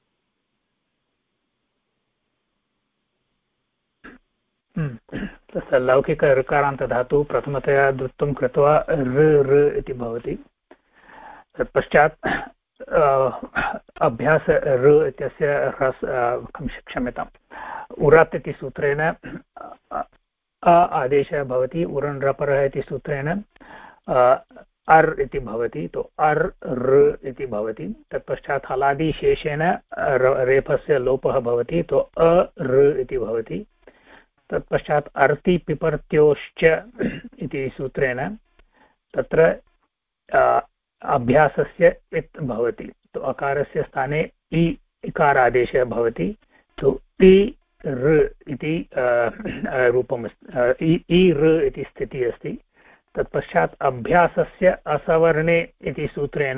तस्य लौकिकऋकारान्तधातुः प्रथमतया द्वित्वं कृत्वा ऋ इति भवति तत्पश्चात् अभ्यास ऋ इत्यस्य क्षम्यताम् उरात् इति सूत्रेण आदेशः भवति उरन् रपरः इति सूत्रेण अर् इति भवति तो अर् ऋ इति भवति तत्पश्चात् हलादिशेषेण रेफस्य लोपः भवति तो अ ऋ इति भवति तत्पश्चात् अर्ति पिपर्त्योश्च इति सूत्रेण तत्र अभ्यासस्य इत् भवति तो अकारस्य स्थाने इ इकारादेशः भवति तो इ ऋ इति रूपम् इ ऋ इति स्थितिः अस्ति तत्पश्चात् अभ्यासस्य असवर्णे इति सूत्रेण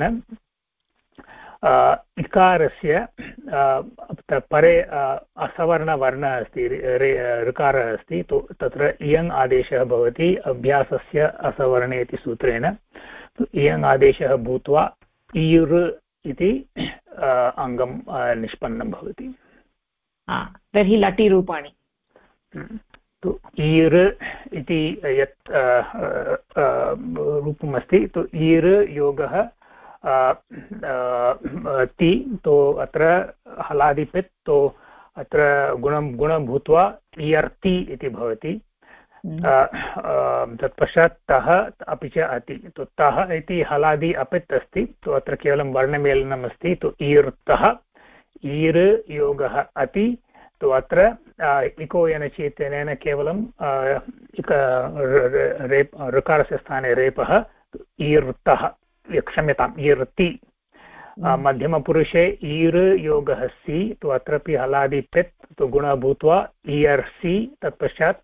इकारस्य परे असवर्णवर्णः अस्ति ऋकारः अस्ति तो तत्र इयङ् आदेशः भवति अभ्यासस्य असवर्णे इति सूत्रेण तो इयङ् आदेशः भूत्वा ईर् इति अङ्गं निष्पन्नं भवति तर्हि लटिरूपाणि तो ईर् इति यत् रूपमस्ति तो ईर् योगः ति तो अत्र हलादिपित् तो अत्र गुणं भूत्वा इयर्ति इति भवति तत्पश्चात् तः अपि च अति तो तः इति हलादि अपित् अस्ति तो अत्र केवलं वर्णमेलनम् अस्ति तो ईर्तः ईर् योगः अति तो अत्र इको यनचेतेन केवलं ऋकारस्य स्थाने रेपः ईर्तः क्षम्यताम् ईर्ति मध्यमपुरुषे ईर् योगः सि तो अत्रापि हलादि पित् तो गुणः भूत्वा इयर्सि तत्पश्चात्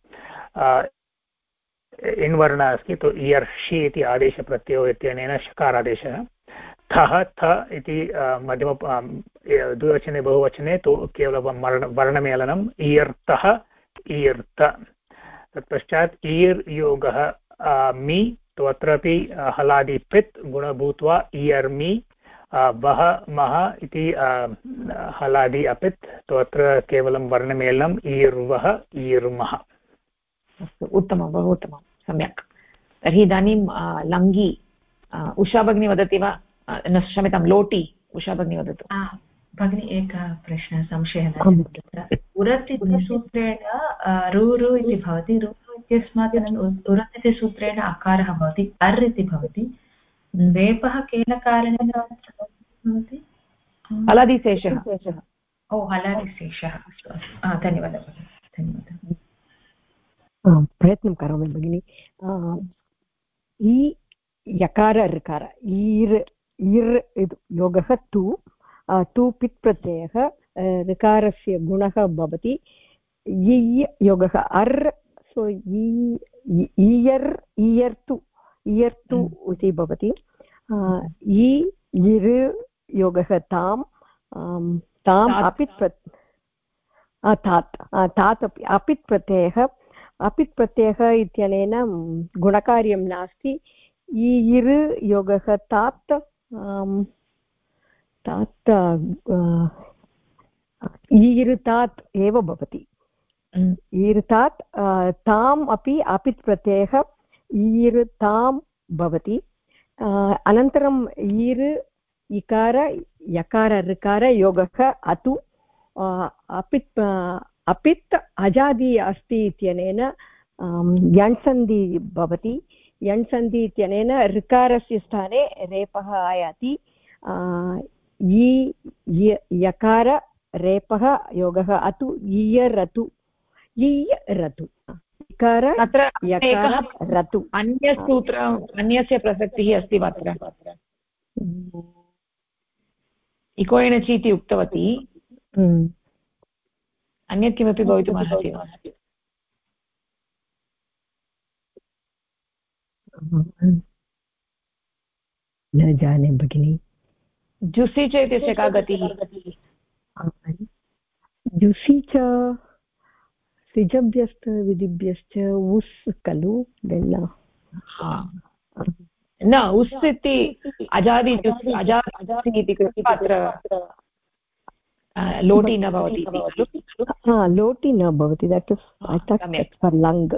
इन्वर्णः अस्ति तो इयर्षि इति आदेशप्रत्ययो इत्यनेन शकारादेशः थः थ इति मध्यम द्विवचने बहुवचने तो केवलं वर्णमेलनम् इयर्तः ईर्त तत्पश्चात् ईर् योगः मि तो अत्रापि हलादि पित् गुण भूत्वा इयर्मि वः मः इति हलादि अपित् तो अत्र केवलं वर्णमेलनम् ईर्वः ईर्मः अस्तु उत्तमं बहु उत्तमं सम्यक् तर्हि इदानीं लङ्गी उषा भगिनी वदति वा न क्षम्यतां लोटि उषा भगिनी वदतु भगिनी एकः प्रश्नः संशयः तत्र उरत् इति सूत्रेण रु इति भवति रु इत्यस्मात् उरत् इति सूत्रेण अकारः भवति अर् इति भवति रेपः केन कारणेन भवति हलादिशेषः ओ हलादिशेषः अस्तु अस्तु धन्यवादः धन्यवादः प्रयत्नं करोमि भगिनि इ यकार ऋकार ईर् इर् योगः तु पित् प्रत्ययः ऋकारस्य गुणः भवति इ योगः अर् सो इयर् इयर्तु इति भवति इर् योगः ताम् अपित् तात् अपित् प्रत्ययः इत्यनेन गुणकार्यं नास्ति इर् योगः तात् ईर्तात् एव भवति ईर्तात् ताम् अपि अपित् प्रत्ययः ईर्तां भवति अनन्तरम् ईर् इकार यकार ऋकार योगः अतु अपित् अजादि अस्ति इत्यनेन यण्सन्धि भवति यण्सन्धि इत्यनेन ऋकारस्य स्थाने रेपः आयाति यकार रेपः योगः अतु ईयरतु इकार यकार रतु अन्यस्य प्रसक्तिः अस्ति वा अत्र इको एणचि इति उक्तवती अन्यत् किमपि भवितुमर्हति वा न जाने भगिनि जुसि च इत्यस्य का गतिः जुसि च सिजभ्यश्च विधिभ्यश्च उस् खलु न उस् इति अजादि इति कृत्वा अत्र लोटि न भवति लोटि न भवति दट् इस् फर् लङ्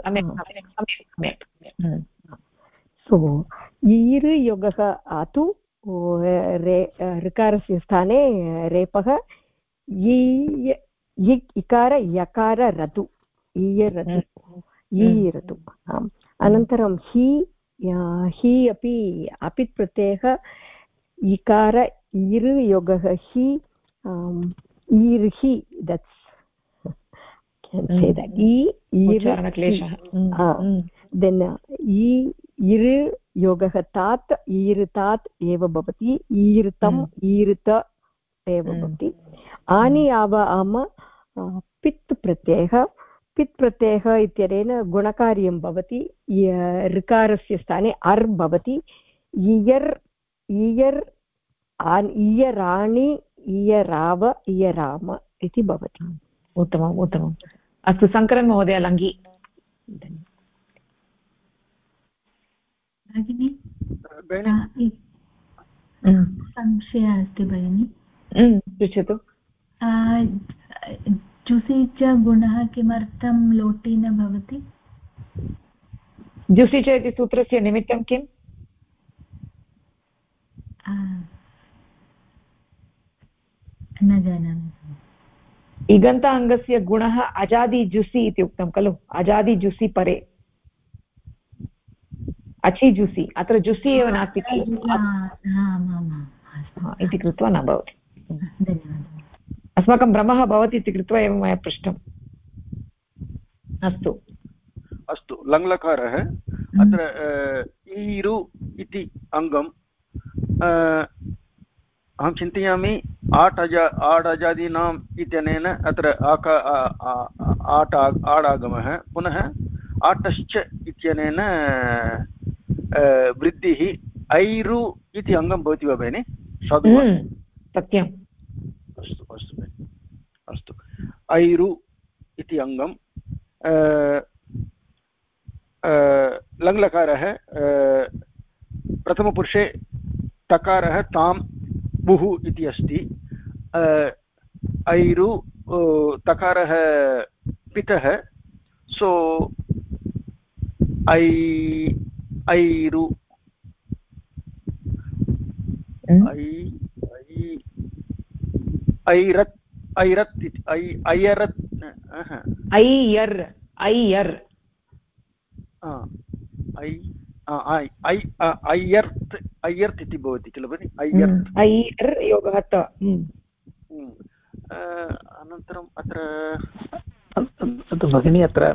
सो ईर् योगः अतु ऋकारस्य स्थाने रेपः इकार यकार रतु ईयरतु ईरतु आम् अनन्तरं हि अपि अपित् प्रत्ययः इकार इर् योगः हि ईर्हि दट्स् देन् इर् योगः तात् ईर्तात् एव भवति ईर्तम् ईर्त एव भवति आनि आव आम पित् प्रत्ययः इत्यनेन गुणकार्यं भवति ऋकारस्य स्थाने अर् भवति इयर् इयर् इयराणि इयराव इयराम इति भवति उत्तमम् उत्तमम् अस्तु शङ्करन् महोदय लङ्गी भगिनी संशयः अस्ति भगिनी पृच्छतु जुसि च गुणः किमर्थं लोटि न भवति जुसि च इति सूत्रस्य निमित्तं किम् न जानामि इगन्त अङ्गस्य गुणः अजादिजुसि इति उक्तं खलु अजादिजुसि परे अचि जुसि अत्र जुसि एव नास्ति इति कृत्वा न भवति धन्यवादः अस्माकं भ्रमः भवति इति कृत्वा एवं मया पृष्टम् अस्तु अस्तु लङ्लकारः अत्र ईरु इति अङ्गम् अहं चिन्तयामि आट् अजादीनाम् इत्यनेन अत्र आडागमः पुनः आटश्च इत्यनेन वृद्धिः ऐरु इति अङ्गं भवति वा भगिनि साधु वा सत्यम् अस्तु अस्तु भगिनि अस्तु ऐरु इति अङ्गं लङ्लकारः प्रथमपुरुषे तकारः तां बुः इति अस्ति ऐरु तकारः पितः सो ऐरु ऐरत् ऐरत् इति ऐयरत् ऐयर् ऐयर् ऐयर्त् ऐयर्त् इति भवति किल भगिनि ऐयर् योगः त अनन्तरम् अत्र भगिनी अत्र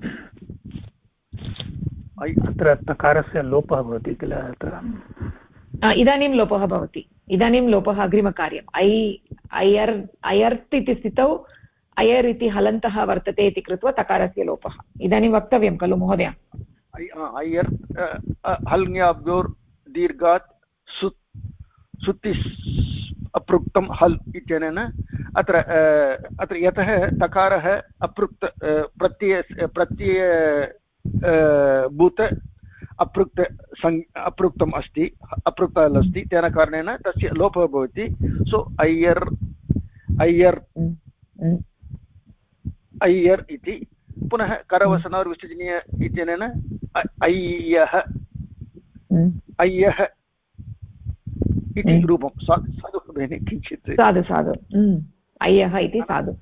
तकारस्य लोपः भवति किल अत्र इदानीं लोपः भवति इदानीं लोपः अग्रिमकार्यम् अयर्त् इति स्थितौ अयर् इति हलन्तः वर्तते इति कृत्वा तकारस्य लोपः इदानीं वक्तव्यं खलु महोदय अयर्त् हल्ङ्याभ्योर् दीर्घात् सुत्ति अपृक्तं हल् इत्यनेन अत्र यतः तकारः अपृक्त प्रत्यय भूत अपृक्तम् अस्ति अपृक्तः अस्ति तेन कारणेन तस्य लोपः भवति सो अय्यर् अय्यर् इति पुनः करवसनार् विसर्जनीय इत्यनेन अय्यः इति रूपं साधु भगिनि किञ्चित् साधु साधु अय्यः इति साधु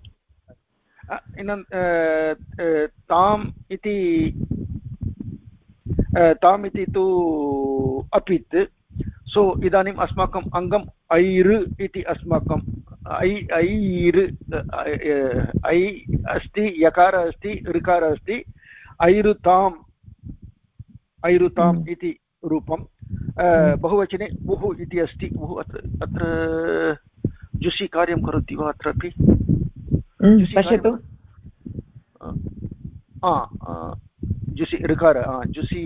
ताम् इति तु अपित् सो इदानीम् अस्माकम् अङ्गम् ऐर् इति अस्माकं ऐर् ऐ अस्ति यकारः अस्ति ऋकारः अस्ति ऐरुताम् इति रूपं बहुवचने उः इति अस्ति उः अत्र जुषि कार्यं करोति वा अत्रापि पश्यतु जुषि ऋकार जुषि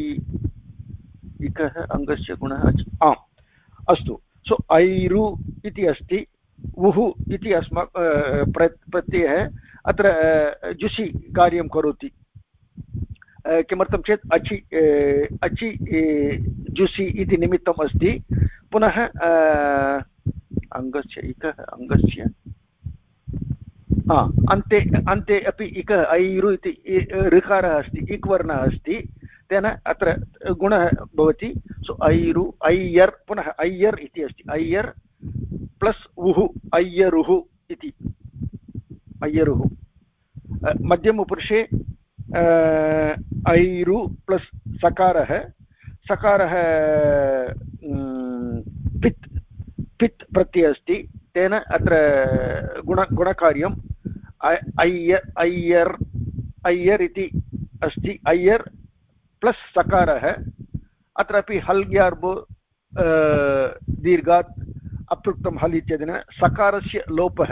इकः अङ्गस्य गुणः आम् अस्तु सो ऐरु इति अस्ति उः इति प्रत्ययः अत्र जुषि कार्यं करोति किमर्थं चेत् अचि जुसि इति निमित्तम् अस्ति पुनः अङ्गस्य इकः अङ्गस्य अन्ते अपि इकः ऐरु इति ऋकारः अस्ति इक्वर्णः अस्ति तेन अत्र गुणः भवति सो ऐरु ऐयर् पुनः ऐयर् इति अस्ति ऐयर् प्लस् उः ऐयरुः इति ऐयरुः मध्यमपुरुषे ऐरु प्लस् सकारः सकारः पित् पित् प्रत्ययः अस्ति तेन अत्र गुणकार्यम् अय्यर् इति अस्ति अय्यर् प्लस् सकारः अत्रापि हल् ग्यार्बो दीर्घात् अपृक्तं हल् इत्यनेन सकारस्य लोपः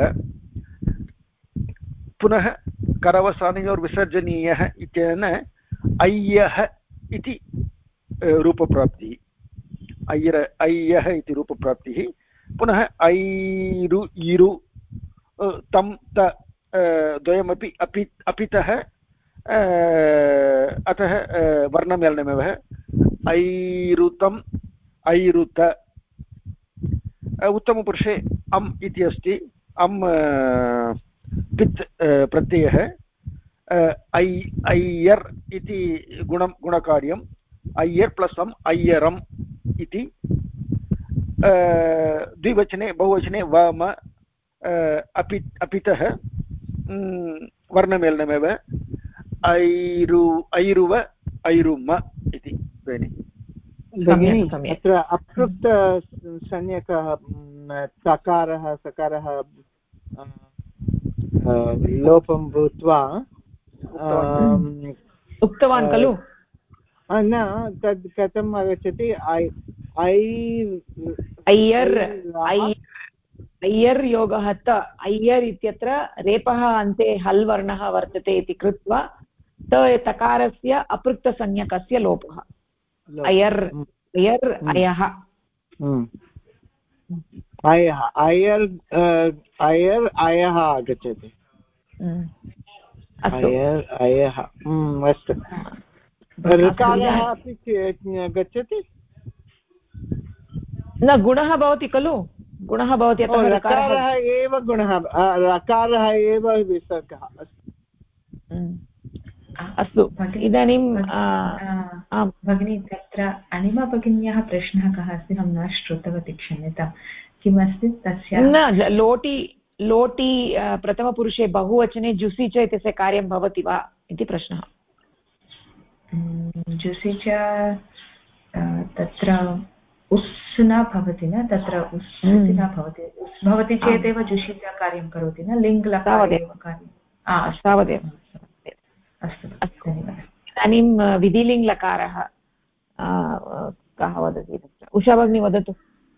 पुनः करवसानयोर्विसर्जनीयः इत्यनेन अय्यः इति रूपप्राप्तिः अय्यः इति रूपप्राप्तिः पुनः ऐरु इरु तं त द्वयमपि अपितः अतः वर्णमेलनमेव ऐरुतम् ऐरुत उत्तमपुरुषे अम् इति अस्ति अम् पित् प्रत्ययः अय्यर् इति गुणकार्यम् अय्यर् प्लस् अम् अय्यरम् इति द्विवचने बहुवचने वाम अपितः वर्णमेलनमेव ऐरुव ऐरुम इति भगिनी अत्र अपृक्तसंज्ञकः तकारः सकारः लोपं भूत्वा उक्तवान् खलु न तद् कथम् आगच्छति अय्यर् योगः त अय्यर् इत्यत्र रेपः अन्ते हल् वर्णः वर्तते इति कृत्वा त तकारस्य अपृक्तसंज्ञकस्य लोपः अयर् अयर् अयः अयः अयर् अयर् अयः आगच्छति अयर् अयः अस्तु ऋकारः अपि गच्छति न गुणः भवति खलु गुणः भवति रकारः एव गुणः रकारः एव विसर्गः अस्तु इदानीं भगिनी तत्र अणिमा भगिन्याः प्रश्नः कः अस्ति अहं न श्रुतवती क्षम्यतां किमस्ति तस्य न लोटि लोटि प्रथमपुरुषे बहुवचने जुसि च इत्यस्य कार्यं भवति वा इति प्रश्नः जुसि च तत्र उस् न भवति न तत्र उस् न भवति उस् भवति चेदेव जुषि च कार्यं करोति न लिङ्ग् लकारेव कार्यं तावदेव अस्तु धन्यवादः इदानीं विधिलिङ्ग्लकारः कः वदति तत्र उषा भगिनी वदतु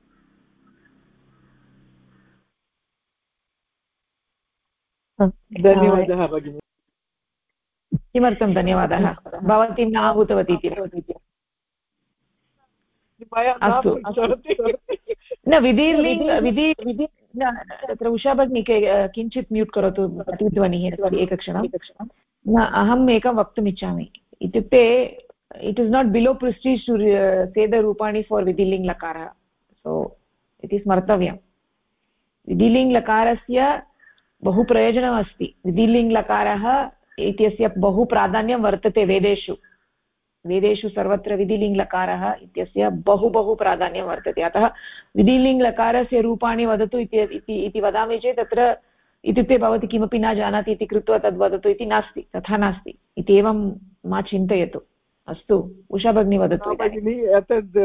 धन्यवादः भगिनी किमर्थं धन्यवादः भवतीं न आहूतवती इति अस्तु न विधि तत्र उषा भगिनी किञ्चित् म्यूट् करोतु प्रतिध्वनिः एकक्षणं न अहम् एकं वक्तुम् इच्छामि इत्युक्ते it is not below prestige to say the रूपाणि फार् विधिलिङ्ग् लकारः सो इति स्मर्तव्यं विधिलिङ्ग् लकारस्य बहु प्रयोजनम् अस्ति विधिलिङ्ग् लकारः इत्यस्य बहु प्राधान्यं वर्तते वेदेषु सर्वत्र विधिलिङ्ग्लकारः इत्यस्य बहु बहु प्राधान्यं वर्तते अतः विधिलिङ्ग्लकारस्य रूपाणि वदतु इति वदामि चेत् तत्र इत्युक्ते भवती किमपि न जानाति इति कृत्वा तद् वदतु इति नास्ति तथा नास्ति इति एवं मा चिन्तयतु अस्तु उषा भगिनी वदतु तद्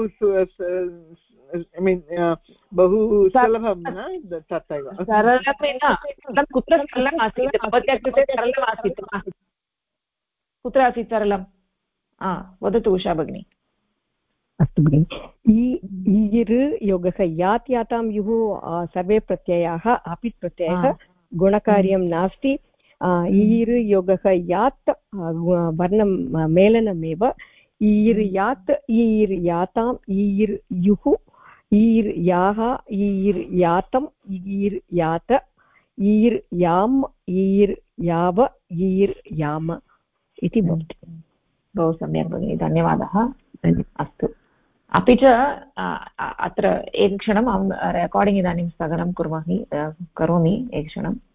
बहु सुलभं न तथैव सरलमेव कुत्र सरलम् आसीत् भवत्याः कृते सरलम् आसीत् वा कुत्र आसीत् सरलं वदतु उषा भगिनी अस्तु भगिनि ईर् योगः यात् यातां युः सर्वे प्रत्ययाः अपित् प्रत्ययः गुणकार्यं नास्ति ईर् योगः यात् वर्णं मेलनमेव ईर् यात् ईर् याताम् ईर् युः ईर् याः ईर् यातम् ईर् यात ईर् याम् ईर् याव ईर् याम इति भवति बहु सम्यक् भगिनि धन्यवादः अस्तु अपि च अत्र एकक्षणम् अहं रेकार्डिङ्ग् इदानीं स्थगनं करोमि एकक्षणम्